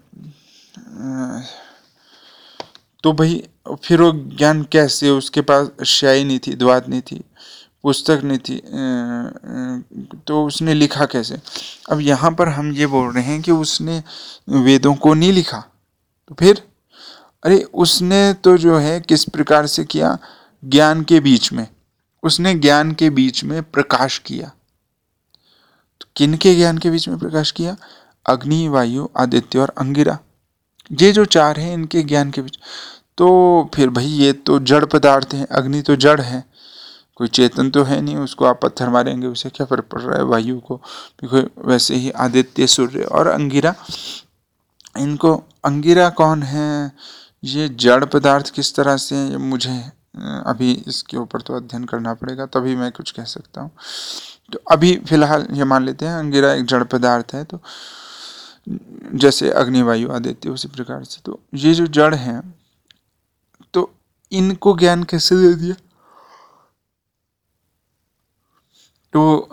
A: तो भाई फिर वो ज्ञान कैसे, उसके पास स्याही नहीं थी, द्वात नहीं थी, पुस्तक नहीं थी, तो उसने लिखा कैसे। अब यहाँ पर हम ये बोल रहे हैं कि उसने वेदों को नहीं लिखा, तो फिर अरे उसने तो जो है किस प्रकार से किया, ज्ञान के बीच में उसने ज्ञान के बीच में प्रकाश किया। तो किन के ज्ञान के बीच में प्रकाश किया, अग्नि, वायु, आदित्य और अंगिरा, ये जो चार हैं इनके ज्ञान के बीच। तो फिर भाई ये तो जड़ पदार्थ हैं, अग्नि तो जड़ है, कोई चेतन तो है नहीं, उसको आप पत्थर मारेंगे उसे क्या फर्क पड़ रहा है। वायु को वैसे ही आदित्य, सूर्य और अंगिरा इनको अंगिरा कौन है, ये जड़ पदार्थ किस तरह से, ये मुझे अभी इसके ऊपर तो अध्ययन करना पड़ेगा तभी मैं कुछ कह सकता हूँ। तो अभी फिलहाल ये मान लेते हैं अंगिरा एक जड़ पदार्थ है, तो जैसे अग्नि वायु आदित्य उसी प्रकार से। तो ये जो जड़ हैं तो इनको ज्ञान कैसे दे दिया, तो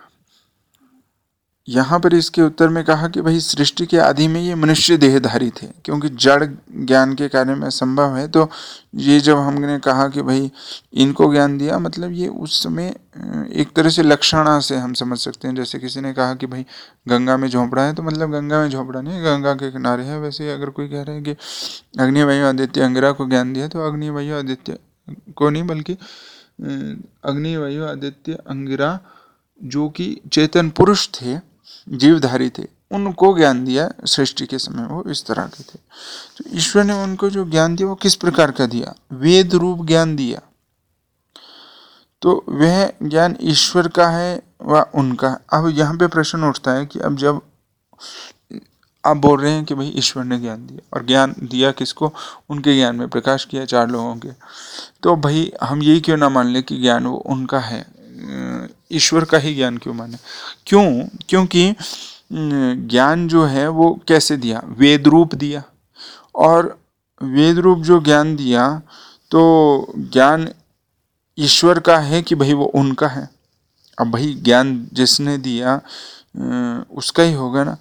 A: यहाँ पर इसके उत्तर में कहा कि भाई सृष्टि के आदि में ये मनुष्य देहधारी थे, क्योंकि जड़ ज्ञान के कार्य में असंभव है। तो ये जब हमने कहा कि भाई इनको ज्ञान दिया, मतलब ये उस समय एक तरह से लक्षणा से हम समझ सकते हैं। जैसे किसी ने कहा कि भाई गंगा में झोंपड़ा है, तो मतलब गंगा में झोंपड़ा नहीं, गंगा के किनारे है। वैसे अगर कोई कह रहे हैं कि अग्नि वायु आदित्य अंगिरा को ज्ञान दिया, तो अग्नि वायु आदित्य को नहीं बल्कि अग्नि वायु आदित्य अंगिरा जो कि चेतन पुरुष थे, जीवधारी थे, उनको ज्ञान दिया सृष्टि के समय, वो इस तरह के थे। तो ईश्वर ने उनको जो ज्ञान दिया वो किस प्रकार का दिया, वेद रूप ज्ञान दिया। तो वह ज्ञान ईश्वर का है व उनका। अब यहाँ पे प्रश्न उठता है कि अब जब आप बोल रहे हैं कि भाई ईश्वर ने ज्ञान दिया, और ज्ञान दिया किसको, उनके ज्ञान में प्रकाश किया चार लोगों के, तो भाई हम यही क्यों ना मान लें कि ज्ञान वो उनका है, ईश्वर का ही ज्ञान क्यों माने। क्यों, क्योंकि ज्ञान जो है वो कैसे दिया, वेद रूप दिया, और वेद रूप जो ज्ञान दिया तो ज्ञान ईश्वर का है कि भाई वो उनका है। अब भाई ज्ञान जिसने दिया उसका ही होगा ना।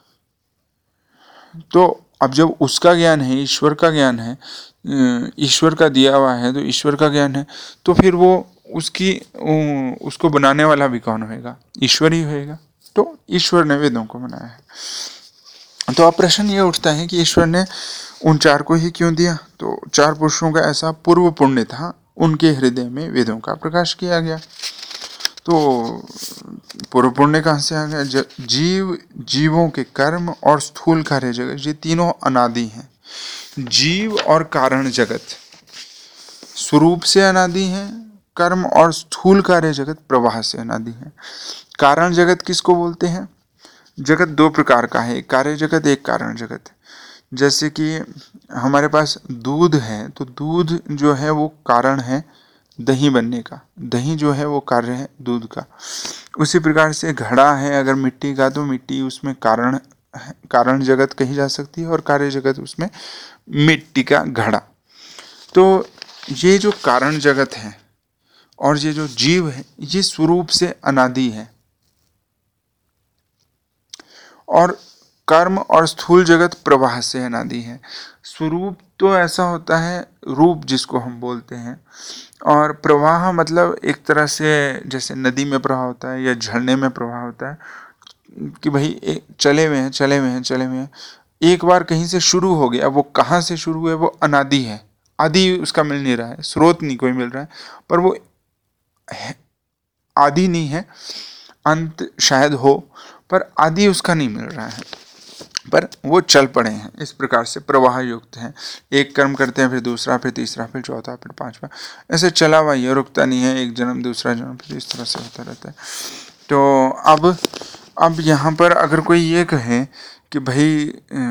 A: तो अब जब उसका ज्ञान है, ईश्वर का ज्ञान है, ईश्वर का दिया हुआ है, तो ईश्वर का ज्ञान है, तो फिर वो उसकी उसको बनाने वाला भी कौन होएगा, ईश्वर ही होएगा। तो ईश्वर ने वेदों को बनाया है। तो अब प्रश्न ये उठता है कि ईश्वर ने उन चार को ही क्यों दिया। तो चार पुरुषों का ऐसा पूर्व पुण्य था, उनके हृदय में वेदों का प्रकाश किया गया। तो पूर्व पुण्य कहाँ से आ गया, जीव, जीवों के कर्म और स्थूल कार्य जगत, ये तीनों अनादि हैं। जीव और कारण जगत स्वरूप से अनादि है, कर्म और स्थूल कार्य जगत प्रवाह से अनादि है। कारण जगत किसको बोलते हैं, जगत दो प्रकार का है, एक कार्य जगत, एक कारण जगत। जैसे कि हमारे पास दूध है, तो दूध जो है वो कारण है दही बनने का, दही जो है वो कार्य है दूध का। उसी प्रकार से घड़ा है अगर मिट्टी का, तो मिट्टी उसमें कारण कारण जगत कही जा सकती है, और कार्य जगत उसमें मिट्टी का घड़ा। तो ये जो कारण जगत है और ये जो जीव है, ये स्वरूप से अनादि है, और कर्म और स्थूल जगत प्रवाह से अनादि है। स्वरूप तो ऐसा होता है रूप जिसको हम बोलते हैं, और प्रवाह मतलब एक तरह से जैसे नदी में प्रवाह होता है या झरने में प्रवाह होता है, कि भाई एक चले हुए हैं चले हुए हैं चले हुए हैं, एक बार कहीं से शुरू हो गया, वो कहाँ से शुरू हुआ वो अनादि है, आदि उसका मिल नहीं रहा है, स्रोत नहीं कोई मिल रहा है, पर वो आदि नहीं है, अंत शायद हो पर आदि उसका नहीं मिल रहा है, पर वो चल पड़े हैं। इस प्रकार से प्रवाह युक्त हैं, एक कर्म करते हैं फिर दूसरा, फिर तीसरा, फिर चौथा, फिर पांचवा, ऐसे चला हुआ ये रुकता नहीं है, एक जन्म दूसरा जन्म, फिर इस तरह से होता रहता है। तो अब अब यहाँ पर अगर कोई ये कहे कि भाई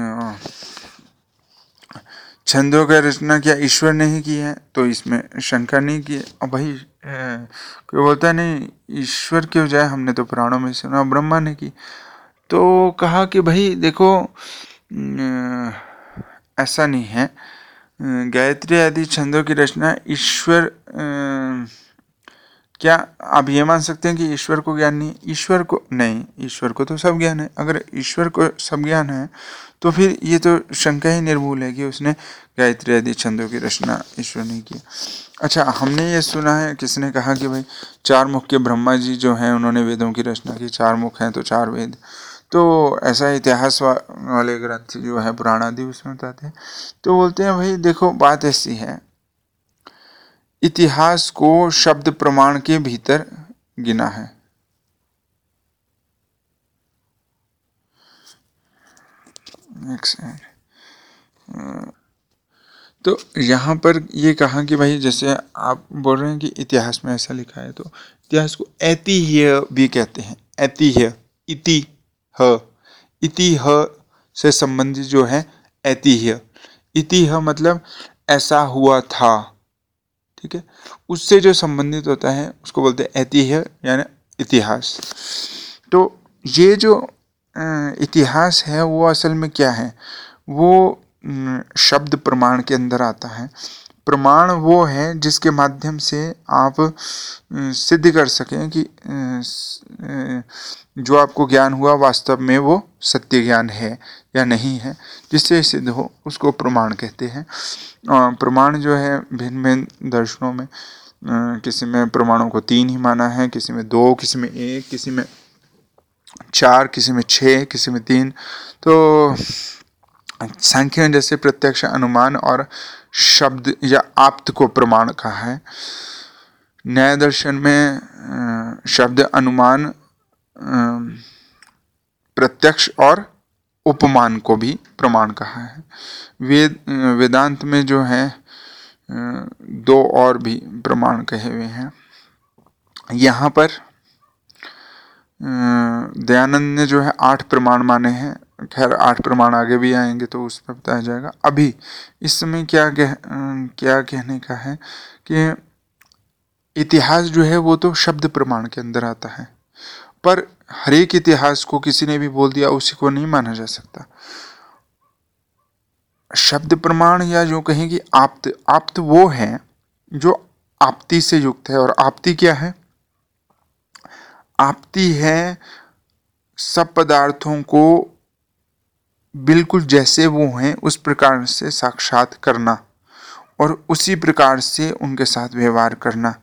A: छंदों का रचना क्या ईश्वर ने ही की है, तो इसमें शंका नहीं की। अब भाई कोई बोलता है नहीं ईश्वर क्यों जाए, हमने तो पुराणों में सुना ब्रह्मा ने की। तो कहा कि भाई देखो ऐसा नहीं है, गायत्री आदि छंदों की रचना ईश्वर, क्या आप ये मान सकते हैं कि ईश्वर को ज्ञान नहीं, ईश्वर को नहीं, ईश्वर को तो सब ज्ञान है। अगर ईश्वर को सब ज्ञान है तो फिर ये तो शंका ही निर्भूल है कि उसने गायत्री आदि छंदों की रचना ईश्वर ने की। अच्छा, हमने ये सुना है, किसने कहा कि भाई चार मुख के ब्रह्मा जी जो हैं उन्होंने वेदों की रचना की, चार मुख हैं तो चार वेद। तो ऐसा इतिहास वा, वाले ग्रंथ जो है पुराण आदि उसमें बताते हैं। तो बोलते हैं भाई देखो बात ऐसी है, इतिहास को शब्द प्रमाण के भीतर गिना है। एक सेकंड, तो यहाँ पर ये कहा कि भाई जैसे आप बोल रहे हैं कि इतिहास में ऐसा लिखा है, तो इतिहास को ऐतिह्य भी कहते हैं, ऐतिह्य, इति ह, इति ह से संबंधित जो है ऐतिह्य, इतिह्य मतलब ऐसा हुआ था, ठीक है, उससे जो संबंधित होता है उसको बोलते हैं ऐतिह्य यानी इतिहास। तो ये जो इतिहास है वो असल में क्या है, वो शब्द प्रमाण के अंदर आता है। प्रमाण वो है जिसके माध्यम से आप सिद्ध कर सकें कि जो आपको ज्ञान हुआ वास्तव में वो सत्य ज्ञान है या नहीं है, जिससे सिद्ध हो उसको प्रमाण कहते हैं। प्रमाण जो है भिन्न भिन्न दर्शनों में, किसी में प्रमाणों को तीन ही माना है, किसी में दो, किसी में एक, किसी में चार, किसी में छः, किसी में तीन। तो सांख्य जैसे प्रत्यक्ष, अनुमान और शब्द या आप्त को प्रमाण कहा है। न्याय दर्शन में शब्द, अनुमान, प्रत्यक्ष और उपमान को भी प्रमाण कहा है। वेद वेदांत में जो है दो और भी प्रमाण कहे हुए हैं। यहाँ पर दयानंद ने जो है आठ प्रमाण माने हैं। खैर आठ प्रमाण आगे भी आएंगे तो उस पर बताया जाएगा। अभी इस समय क्या कह क्या कहने का है कि इतिहास जो है वो तो शब्द प्रमाण के अंदर आता है, पर हर एक इतिहास को किसी ने भी बोल दिया उसी को नहीं माना जा सकता। शब्द प्रमाण या जो कहें कि आप्त, आप्त वो है जो आप्ति से युक्त है। और आप्ति क्या है? आप्ति है सब पदार्थों को बिल्कुल जैसे वो हैं उस प्रकार से साक्षात करना और उसी प्रकार से उनके साथ व्यवहार करना।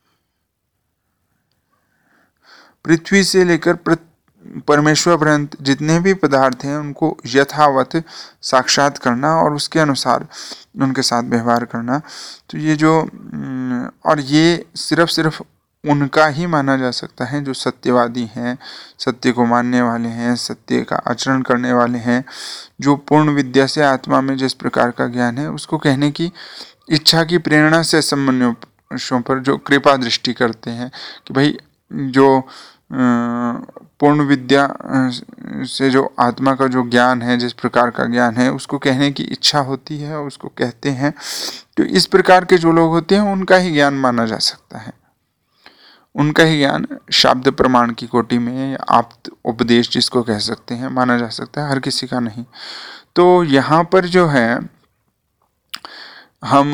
A: पृथ्वी से लेकर परमेश्वर पर्यंत जितने भी पदार्थ हैं उनको यथावत साक्षात करना और उसके अनुसार उनके साथ व्यवहार करना। तो ये जो और ये सिर्फ सिर्फ उनका ही माना जा सकता है जो सत्यवादी हैं, सत्य को मानने वाले हैं, सत्य का आचरण करने वाले हैं, जो पूर्ण विद्या से आत्मा में जिस प्रकार का ज्ञान है उसको कहने की इच्छा की प्रेरणा से मनुष्यों पर जो कृपा दृष्टि करते हैं कि भाई जो पूर्ण विद्या से जो आत्मा का जो ज्ञान है, जिस प्रकार का ज्ञान है उसको कहने की इच्छा होती है और उसको कहते हैं। तो इस प्रकार के जो लोग होते हैं उनका ही ज्ञान माना जा सकता है, उनका ही ज्ञान शब्द प्रमाण की कोटि में या आप्त उपदेश जिसको कह सकते हैं माना जा सकता है, हर किसी का नहीं। तो यहाँ पर जो है हम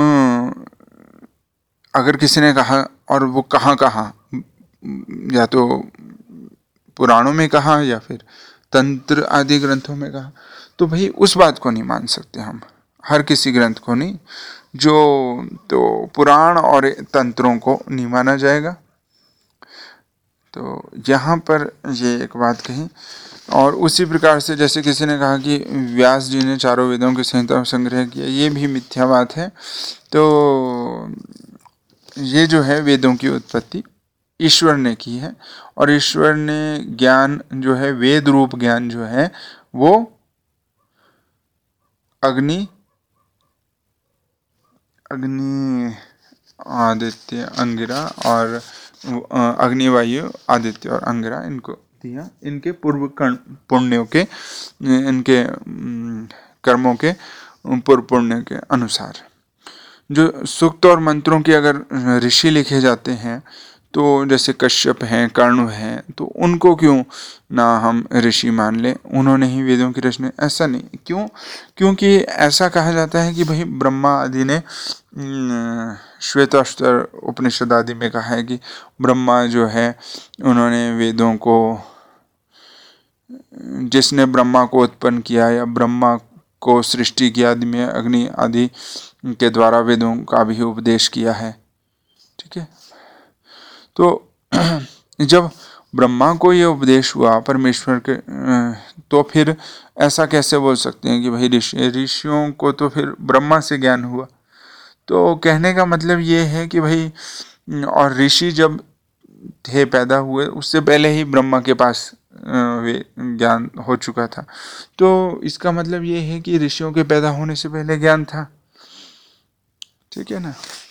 A: अगर किसी ने कहा और वो कहाँ कहाँ या तो पुराणों में कहा या फिर तंत्र आदि ग्रंथों में कहा, तो भाई उस बात को नहीं मान सकते हम, हर किसी ग्रंथ को नहीं। जो तो पुराण और तंत्रों को नहीं माना जाएगा। तो यहाँ पर ये एक बात कही। और उसी प्रकार से जैसे किसी ने कहा कि व्यास जी ने चारों वेदों की संहिता संग्रह किया, ये भी मिथ्या बात है। तो ये जो है वेदों की उत्पत्ति ईश्वर ने की है और ईश्वर ने ज्ञान जो है वेद रूप ज्ञान जो है वो अग्नि अग्नि आदित्य अंगिरा और अग्नि वायु आदित्य और अंगिरा इनको दिया, इनके पूर्व पुण्यों के, इनके कर्मों के पूर्व पुण्य के अनुसार। जो सूक्त और मंत्रों के अगर ऋषि लिखे जाते हैं तो जैसे कश्यप हैं, कर्ण हैं, तो उनको क्यों ना हम ऋषि मान लें, उन्होंने ही वेदों की रचना? ऐसा नहीं। क्यों? क्योंकि ऐसा कहा जाता है कि भाई ब्रह्मा आदि ने श्वेताश्वर उपनिषद आदि में कहा है कि ब्रह्मा जो है उन्होंने वेदों को, जिसने ब्रह्मा को उत्पन्न किया या ब्रह्मा को सृष्टि की आदि में अग्नि आदि के द्वारा वेदों का भी उपदेश किया है। ठीक है, तो जब ब्रह्मा को ये उपदेश हुआ परमेश्वर के, तो फिर ऐसा कैसे बोल सकते हैं कि भाई ऋषि ऋषियों को तो फिर ब्रह्मा से ज्ञान हुआ? तो कहने का मतलब ये है कि भाई, और ऋषि जब थे पैदा हुए उससे पहले ही ब्रह्मा के पास वे ज्ञान हो चुका था। तो इसका मतलब ये है कि ऋषियों के पैदा होने से पहले ज्ञान था। ठीक है ना?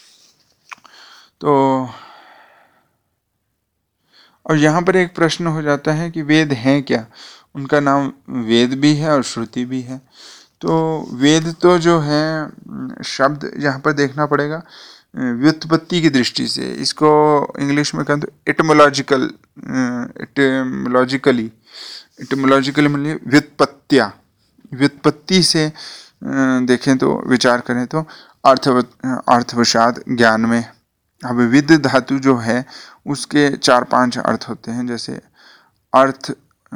A: तो और यहाँ पर एक प्रश्न हो जाता है कि वेद हैं क्या? उनका नाम वेद भी है और श्रुति भी है। तो वेद तो जो है शब्द यहाँ पर देखना पड़ेगा व्युत्पत्ति की दृष्टि से, इसको इंग्लिश में कहते हैं एटमोलॉजिकल, एटमोलॉजिकली एटमोलॉजिकल मतलब व्युत्पत्तियाँ, व्युत्पत्ति से देखें तो विचार करें तो अर्थ अर्थवशात ज्ञान में। अब विद धातु जो है उसके चार पांच अर्थ होते हैं, जैसे अर्थ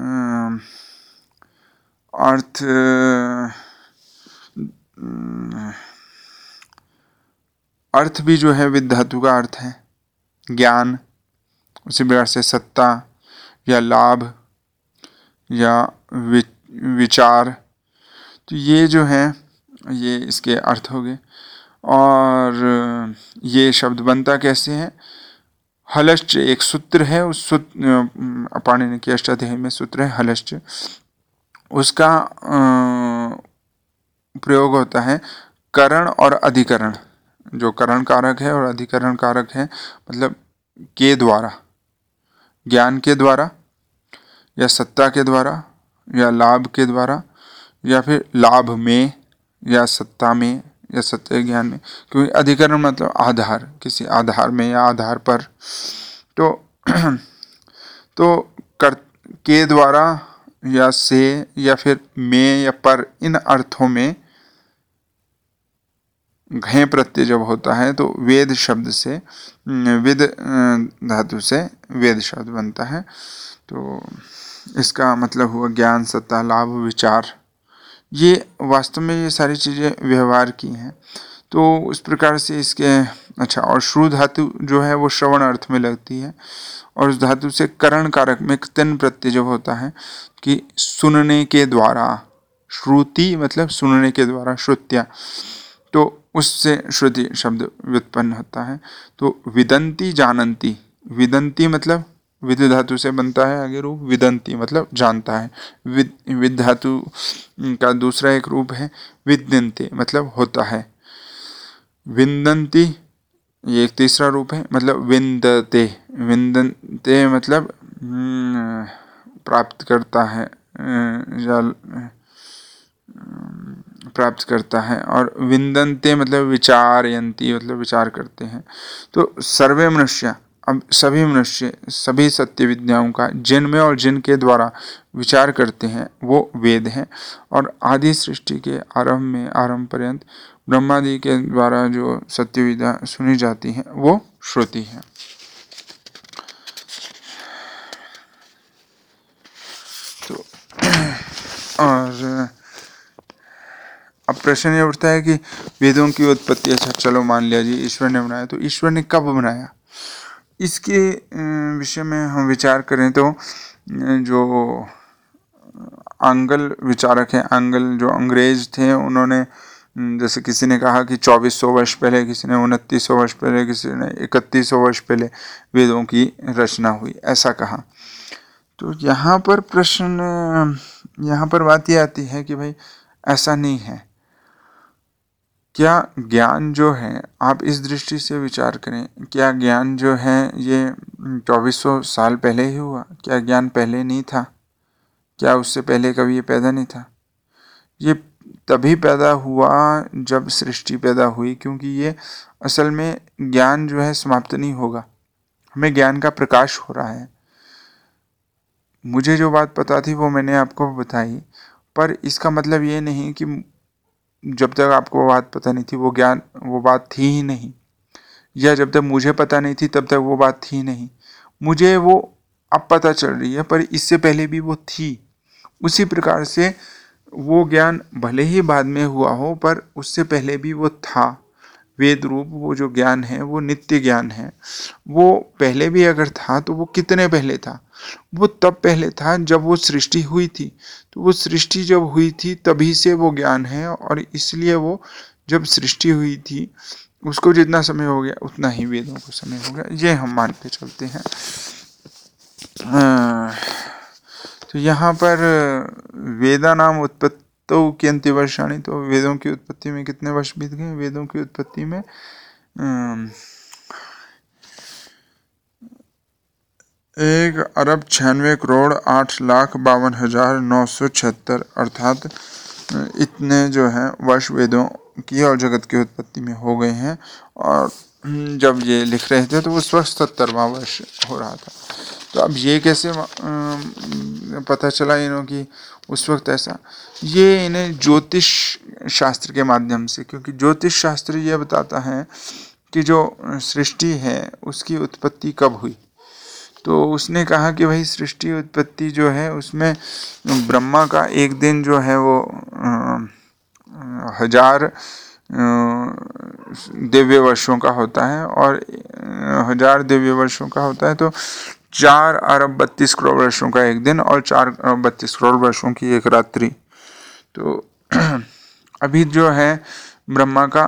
A: अर्थ अर्थ भी जो है विद धातु का अर्थ है ज्ञान, उसी प्रकार से सत्ता या लाभ या विचार, तो ये जो है ये इसके अर्थ हो गए। और ये शब्द बनता कैसे है? हलश्च एक सूत्र है, उस सूत्र पाणिनि के अष्टाध्यायी में सूत्र है हलश्च, उसका प्रयोग होता है करण और अधिकरण, जो करण कारक है और अधिकरण कारक है, मतलब के द्वारा, ज्ञान के द्वारा या सत्ता के द्वारा या लाभ के द्वारा या फिर लाभ में या सत्ता में या सत्य ज्ञान में, क्योंकि अधिकरण मतलब आधार, किसी आधार में या आधार पर। तो तो कर के द्वारा या से या फिर में या पर, इन अर्थों में घय प्रत्यय जब होता है तो वेद शब्द से, विद धातु से वेद शब्द बनता है। तो इसका मतलब हुआ ज्ञान, सत्ता, लाभ, विचार। ये वास्तव में ये सारी चीज़ें व्यवहार की हैं। तो उस प्रकार से इसके अच्छा, और श्रु धातु जो है वो श्रवण अर्थ में लगती है, और उस धातु से करण कारक में तिन प्रत्यय जब होता है कि सुनने के द्वारा, श्रुति मतलब सुनने के द्वारा, श्रुत्या, तो उससे श्रुति शब्द व्युत्पन्न होता है। तो विदंती जानंती, विदंती मतलब विद धातु से बनता है आगे रूप, विदंती मतलब जानता है। विद विद धातु का दूसरा एक रूप है विद्यन्ते मतलब होता है। विन्दन्ति ये एक तीसरा रूप है, मतलब विन्दते, विन्दन्ते मतलब प्राप्त करता है या प्राप्त करता है, और विन्दन्ते मतलब विचारयन्ति मतलब विचार करते हैं। तो सर्वे मनुष्य, अब सभी मनुष्य सभी सत्य विद्याओं का जिनमें और जिनके द्वारा विचार करते हैं वो वेद हैं, और आदि सृष्टि के आरंभ में आरंभ पर्यंत ब्रह्मादि के द्वारा जो सत्य विद्या सुनी जाती हैं वो श्रुति है। तो और अब प्रश्न ये उठता है कि वेदों की उत्पत्ति, अच्छा चलो मान लिया जी ईश्वर ने बनाया, तो ईश्वर ने कब बनाया? इसके विषय में हम विचार करें तो जो आंगल विचारक हैं, आंगल जो अंग्रेज थे, उन्होंने जैसे किसी ने कहा कि चौबीस सौ वर्ष पहले, किसी ने उनतीस सौ वर्ष पहले, किसी ने इकतीस सौ वर्ष पहले वेदों की रचना हुई, ऐसा कहा। तो यहाँ पर प्रश्न, यहाँ पर बात ये आती है कि भाई ऐसा नहीं है। क्या ज्ञान जो है, आप इस दृष्टि से विचार करें, क्या ज्ञान जो है ये चौबीस सौ साल पहले ही हुआ? क्या ज्ञान पहले नहीं था? क्या उससे पहले कभी ये पैदा नहीं था? ये तभी पैदा हुआ जब सृष्टि पैदा हुई, क्योंकि ये असल में ज्ञान जो है समाप्त नहीं होगा, हमें ज्ञान का प्रकाश हो रहा है। मुझे जो बात पता थी वो मैंने आपको बताई, पर इसका मतलब ये नहीं कि जब तक आपको वो बात पता नहीं थी वो ज्ञान वो बात थी ही नहीं, या जब तक मुझे पता नहीं थी तब तक वो बात थी नहीं। मुझे वो अब पता चल रही है, पर इससे पहले भी वो थी। उसी प्रकार से वो ज्ञान भले ही बाद में हुआ हो, पर उससे पहले भी वो था। वेद रूप वो जो ज्ञान है वो नित्य ज्ञान है। वो पहले भी अगर था तो वो कितने पहले था? वो तब पहले था जब वो सृष्टि हुई थी। तो वो सृष्टि जब हुई थी तभी से वो ज्ञान है, और इसलिए वो जब सृष्टि हुई थी उसको जितना समय हो गया उतना ही वेदों को समय हो गया, ये हम मान के चलते हैं। तो यहाँ पर वेदा नाम उत्पत्तौ कियन्ति वर्षाणि, तो वेदों की उत्पत्ति में कितने वर्ष बीत गए? वेदों की उत्पत्ति में एक अरब छियानवे करोड़ आठ लाख बावन हजार नौ सौ छिहत्तर अर्थात इतने जो हैं वर्ष वेदों की और जगत की उत्पत्ति में हो गए हैं। और जब ये लिख रहे थे तो उस वक्त सत्तरवां वर्ष हो रहा था। तो अब ये कैसे पता चला इन्हों की उस वक्त ऐसा, ये इन्हें ज्योतिष शास्त्र के माध्यम से, क्योंकि ज्योतिष शास्त्र ये बताता है कि जो सृष्टि है उसकी उत्पत्ति कब हुई। तो उसने कहा कि भाई सृष्टि उत्पत्ति जो है उसमें ब्रह्मा का एक दिन जो है वो हजार दिव्य वर्षों का होता है, और हजार दिव्य वर्षों का होता है तो चार अरब बत्तीस करोड़ वर्षों का एक दिन और चार अरब बत्तीस करोड़ वर्षों की एक रात्रि। तो अभी जो है ब्रह्मा का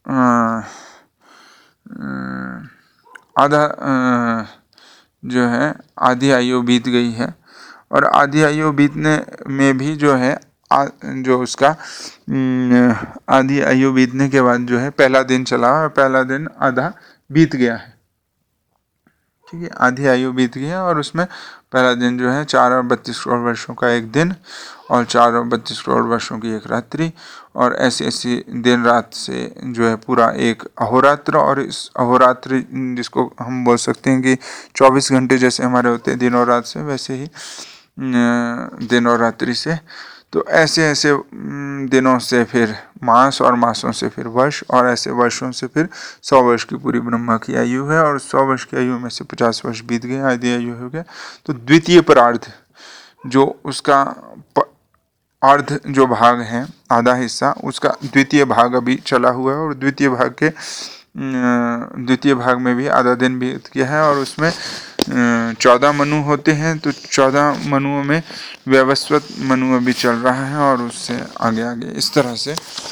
A: आधा जो है आधी आयु बीत गई है, और आधी आयु बीतने में भी जो है आ, जो उसका आधी आयु बीतने के बाद जो है पहला दिन चला और पहला दिन आधा बीत गया है। ठीक है, आधी आयु बीत गई है और उसमें पहला दिन जो है चार और बत्तीस करोड़ वर्षों का एक दिन और चार और बत्तीस करोड़ वर्षों की एक रात्रि, और ऐसे ऐसे दिन रात से जो है पूरा एक अहोरात्र। और इस अहोरात्र जिसको हम बोल सकते हैं कि चौबीस घंटे जैसे हमारे होते हैं दिन और रात से, वैसे ही दिन और रात्रि से। तो ऐसे ऐसे दिनों से फिर मास और मासों से फिर वर्ष, और ऐसे वर्षों से फिर सौ वर्ष की पूरी ब्रह्मा की आयु है, और सौ वर्ष की आयु में से पचास वर्ष बीत गए, आधी आयु हो गया। तो द्वितीय परार्ध जो उसका अर्ध जो भाग है, आधा हिस्सा, उसका द्वितीय भाग अभी चला हुआ है, और द्वितीय भाग के द्वितीय भाग में भी आधा दिन बीत गया है, और उसमें चौदह मनु होते हैं। तो चौदह मनुओं में व्यवस्वत मनु अभी चल रहा है, और उससे आगे आगे इस तरह से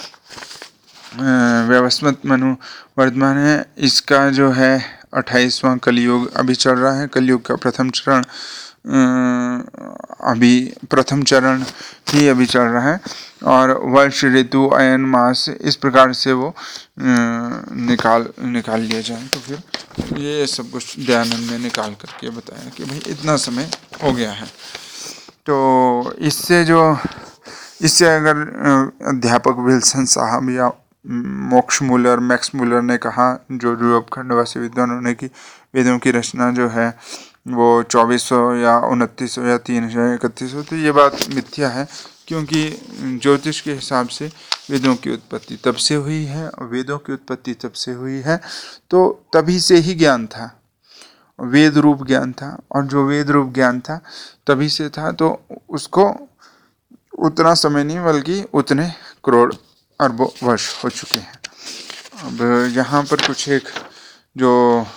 A: व्यवस्वत मनु वर्तमान है। इसका जो है अट्ठाईसवां कलयुग अभी चल रहा है। कलयुग का प्रथम चरण अभी प्रथम चरण ही अभी चल रहा है, और वर्ष ऋतु अयन मास इस प्रकार से वो निकाल निकाल लिया जाए। तो फिर ये सब कुछ दयानंद ने निकाल करके बताया कि भाई इतना समय हो गया है। तो इससे जो इससे अगर अध्यापक विल्सन साहब या मोक्ष मूलर मैक्स मूलर ने कहा, जो यूरोप खंडवासी विद्वानों ने, कि वेदों की रचना जो है वो चौबीस सौ या उनतीस सौ या तीन सौ या इकतीस सौ, तो ये बात मिथ्या है, क्योंकि ज्योतिष के हिसाब से वेदों की उत्पत्ति तब से हुई है, और वेदों की उत्पत्ति तब से हुई है तो तभी से ही ज्ञान था, वेद रूप ज्ञान था, और जो वेद रूप ज्ञान था तभी से था। तो उसको उतना समय नहीं बल्कि उतने करोड़ अरबों वर्ष हो चुके हैं। अब यहाँ पर कुछ एक जो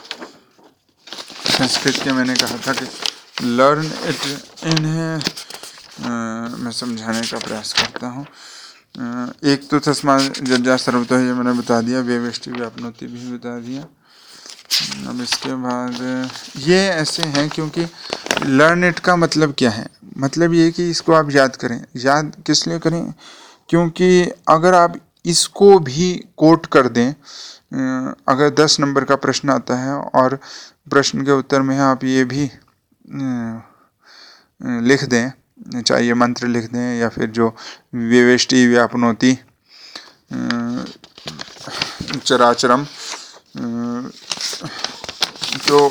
A: संस्कृत के मैंने कहा था कि लर्न इट, इन्हें मैं समझाने का प्रयास करता हूँ। एक तो तस्मा जज्जा सर्वतो ये मैंने बता दिया, व्यवष्टि व्यापनोति भी बता दिया। अब इसके बाद ये ऐसे हैं, क्योंकि लर्न इट का मतलब क्या है, मतलब ये कि इसको आप याद करें। याद किस लिए करें, क्योंकि अगर आप इसको भी कोट कर दें, अगर दस नंबर का प्रश्न आता है और प्रश्न के उत्तर में आप ये भी लिख दें, चाहे ये मंत्र लिख दें या फिर जो व्यवेष्टि व्यापनोति चराचरम, तो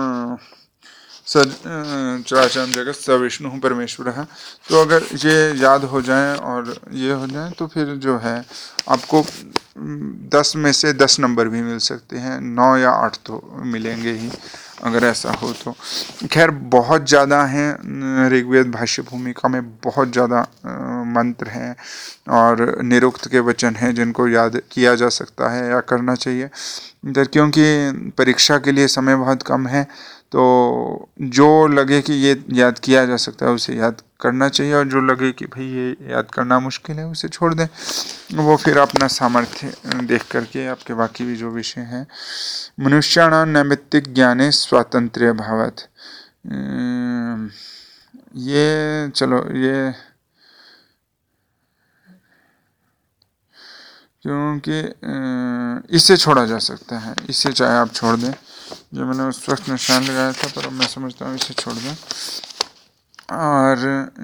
A: चराचरम जगत स विष्णु परमेश्वर है, तो अगर ये याद हो जाए और ये हो जाए तो फिर जो है आपको दस में से दस नंबर भी मिल सकते हैं, नौ या आठ तो मिलेंगे ही अगर ऐसा हो तो। खैर बहुत ज़्यादा हैं, ऋग्वेद भाष्य भूमिका में बहुत ज़्यादा मंत्र हैं और निरुक्त के वचन हैं जिनको याद किया जा सकता है या करना चाहिए। इधर क्योंकि परीक्षा के लिए समय बहुत कम है, तो जो लगे कि ये याद किया जा सकता है उसे याद करना चाहिए, और जो लगे कि भाई ये याद करना मुश्किल है उसे छोड़ दें, वो फिर अपना सामर्थ्य देख करके आपके बाकी भी जो विषय हैं। मनुष्याणां नैमित्तिक ज्ञाने स्वातंत्र्य भावत, ये चलो ये क्योंकि इससे छोड़ा जा सकता है, इससे चाहे आप छोड़ दें, जो मैंने उस वक्त निशान लगाया था, पर अब मैं समझता हूँ इसे छोड़ दें। और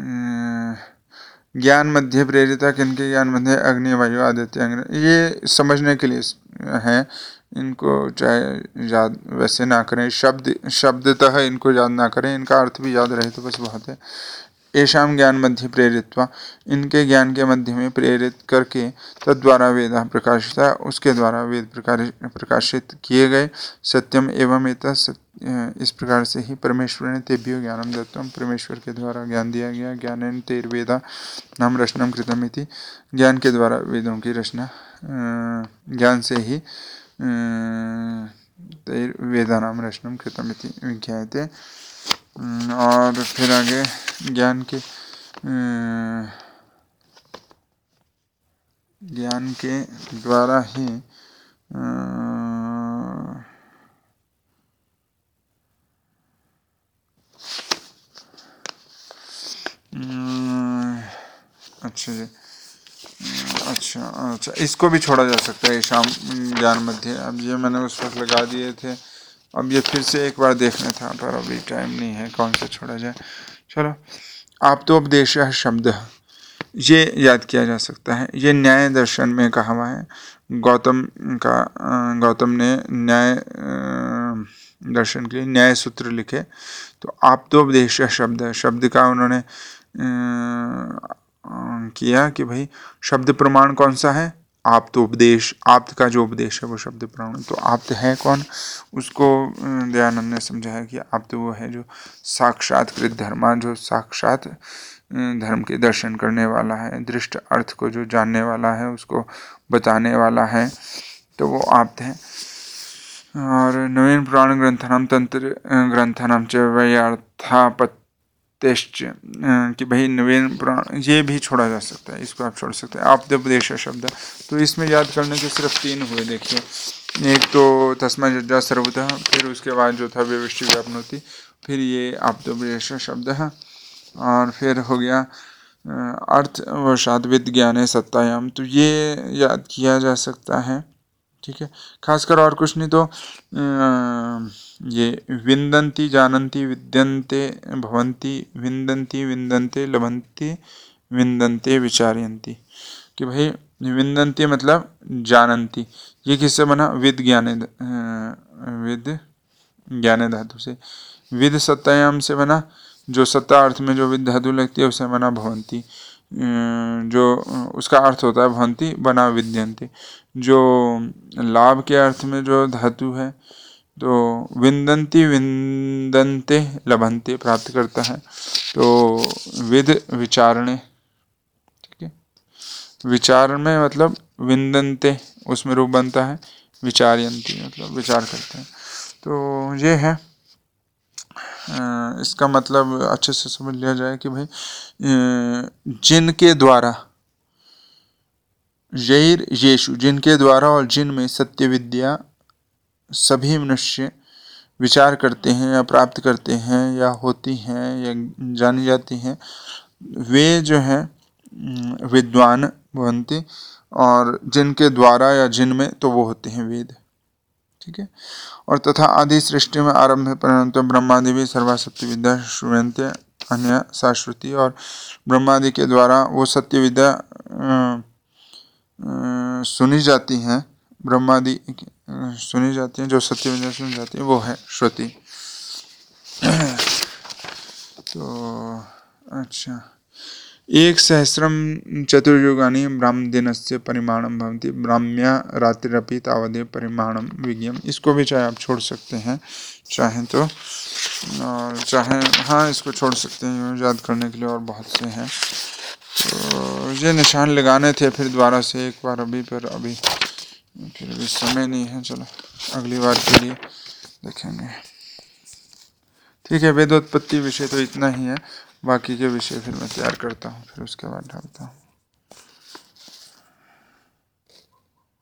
A: ज्ञान मध्य प्रेरिता किनके ज्ञान मध्य? अग्नि, वायु, आदित्य, अंग्र। ये समझने के लिए हैं, इनको चाहे याद वैसे ना करें, शब्द शब्दतः इनको याद ना करें, इनका अर्थ भी याद रहे तो बस बहुत है। येषां ज्ञान मध्य प्रेरित्वा, इनके ज्ञान के मध्य में प्रेरित करके, तद्वारा वेदा प्रकाशिता, उसके द्वारा वेद प्रकाशित किए गए। सत्यम एवं एतत्, इस प्रकार से ही परमेश्वर ने तेभ्यो ज्ञानम दत्तम, परमेश्वर के द्वारा ज्ञान दिया गया। ज्ञानेन तैर्वेदा नाम रचनम कृतम इति, ज्ञान के द्वारा वेदों की रचना, ज्ञान से ही तैर्वेदा नाम रचनम कृतम इति विज्ञायते। और फिर आगे ज्ञान के ज्ञान के द्वारा ही अच्छा जी, अच्छा अच्छा इसको भी छोड़ा जा सकता है, शाम ज्ञान मध्य। अब ये मैंने उस वक्त लगा दिए थे, अब ये फिर से एक बार देखना था, पर अभी टाइम नहीं है, कौन सा छोड़ा जाए। चलो, आप तो उपदेश शब्द, ये याद किया जा सकता है। ये न्याय दर्शन में कहा हुआ है। गौतम का गौतम ने न्याय दर्शन के लिए न्याय सूत्र लिखे, तो आप तो उपदेश शब्द है, शब्द का उन्होंने किया कि भाई शब्द प्रमाण कौन सा है? आप तो उपदेश, आप्त का जो उपदेश है वो शब्द प्रमाण। तो आप्त है कौन? उसको दयानंद ने समझा है कि आप्त वो है जो साक्षात्कृत धर्मा, जो साक्षात धर्म के दर्शन करने वाला है, दृष्ट अर्थ को जो जानने वाला है, उसको बताने वाला है, तो वो आप्त है। और नवीन पुराण ग्रंथानाम तंत्र ग्रंथानाम च वैयार्थापत्तिश्च, कि भाई नवीन पुराण, ये भी छोड़ा जा सकता है, इसको आप छोड़ सकते हैं। आप्तोपदेश शब्द, तो इसमें याद करने के सिर्फ तीन हुए। देखिए, एक तो तस्मै जज्जा सर्वतः, फिर उसके बाद जो था व्यवष्टि व्यापनोति, फिर ये आप्तोपदेश शब्द है, और फिर हो गया अर्थ वशाद विद ज्ञाने सत्तायाम, तो ये याद किया जा सकता है। ठीक है, खासकर और कुछ नहीं तो ये विंदन्ति जानन्ति विद्यन्ते भवन्ति, विंदन्ति विंदन्ते लभन्ति, विंदन्ते विचारयन्ति, कि भाई विंदन्ति मतलब जानन्ति, ये किससे बना? विद ज्ञाने, विद ज्ञाने धातु से। विद सत्तायाम से बना, जो सत्ता अर्थ में जो विद धातु लगती है उसे बना भवन्ति, जो उसका अर्थ होता है भवन्ति, बना विद्यन्ति। जो लाभ के अर्थ में जो धातु है, तो विंदन्ति विंदन्ते लभन्ते, प्राप्त करता है, तो विद विचारणे। ठीक है, विचार में मतलब विंदन्ते, उसमें रूप बनता है विचारयन्ति, मतलब विचार करते हैं। तो ये है, इसका मतलब अच्छे से समझ लिया जाए कि भाई जिनके द्वारा, यैर येषु, जिनके द्वारा और जिन में सत्य विद्या सभी मनुष्य विचार करते हैं या प्राप्त करते हैं या होती हैं या जानी जाती हैं, वे जो हैं विद्वान भवन्ति, और जिनके द्वारा या जिन में, तो वो होते हैं वेद। ठीक है, और तथा आदि सृष्टि में आरंभ परंतु ब्रह्मादि भी सर्वा सत्य विद्या श्रुयन्ते अन्य शाश्वती, और ब्रह्मादि के द्वारा वो सत्य विद्या सुनी जाती हैं, ब्रह्मादि सुनी जाती हैं, जो सत्य विद्या सुनी जाती है वो है श्रुति। तो अच्छा, एक सहस्रम चतुर्युगानि ब्राह्मदिनस्य परिमाणम भवति, ब्राह्म्या रात्रिरपि तावदेव परिमाणम विज्ञम। इसको भी चाहे आप छोड़ सकते हैं, चाहें तो, और चाहें हाँ इसको छोड़ सकते हैं याद करने के लिए, और बहुत से हैं। तो ये निशान लगाने थे फिर दोबारा से एक बार अभी, पर अभी फिर अभी समय नहीं है, चलो अगली बार के लिए देखेंगे। ठीक है, वेदोत्पत्ति विषय तो इतना ही है, बाकी के विषय फिर मैं तैयार करता हूँ, फिर उसके बाद डालता हूँ।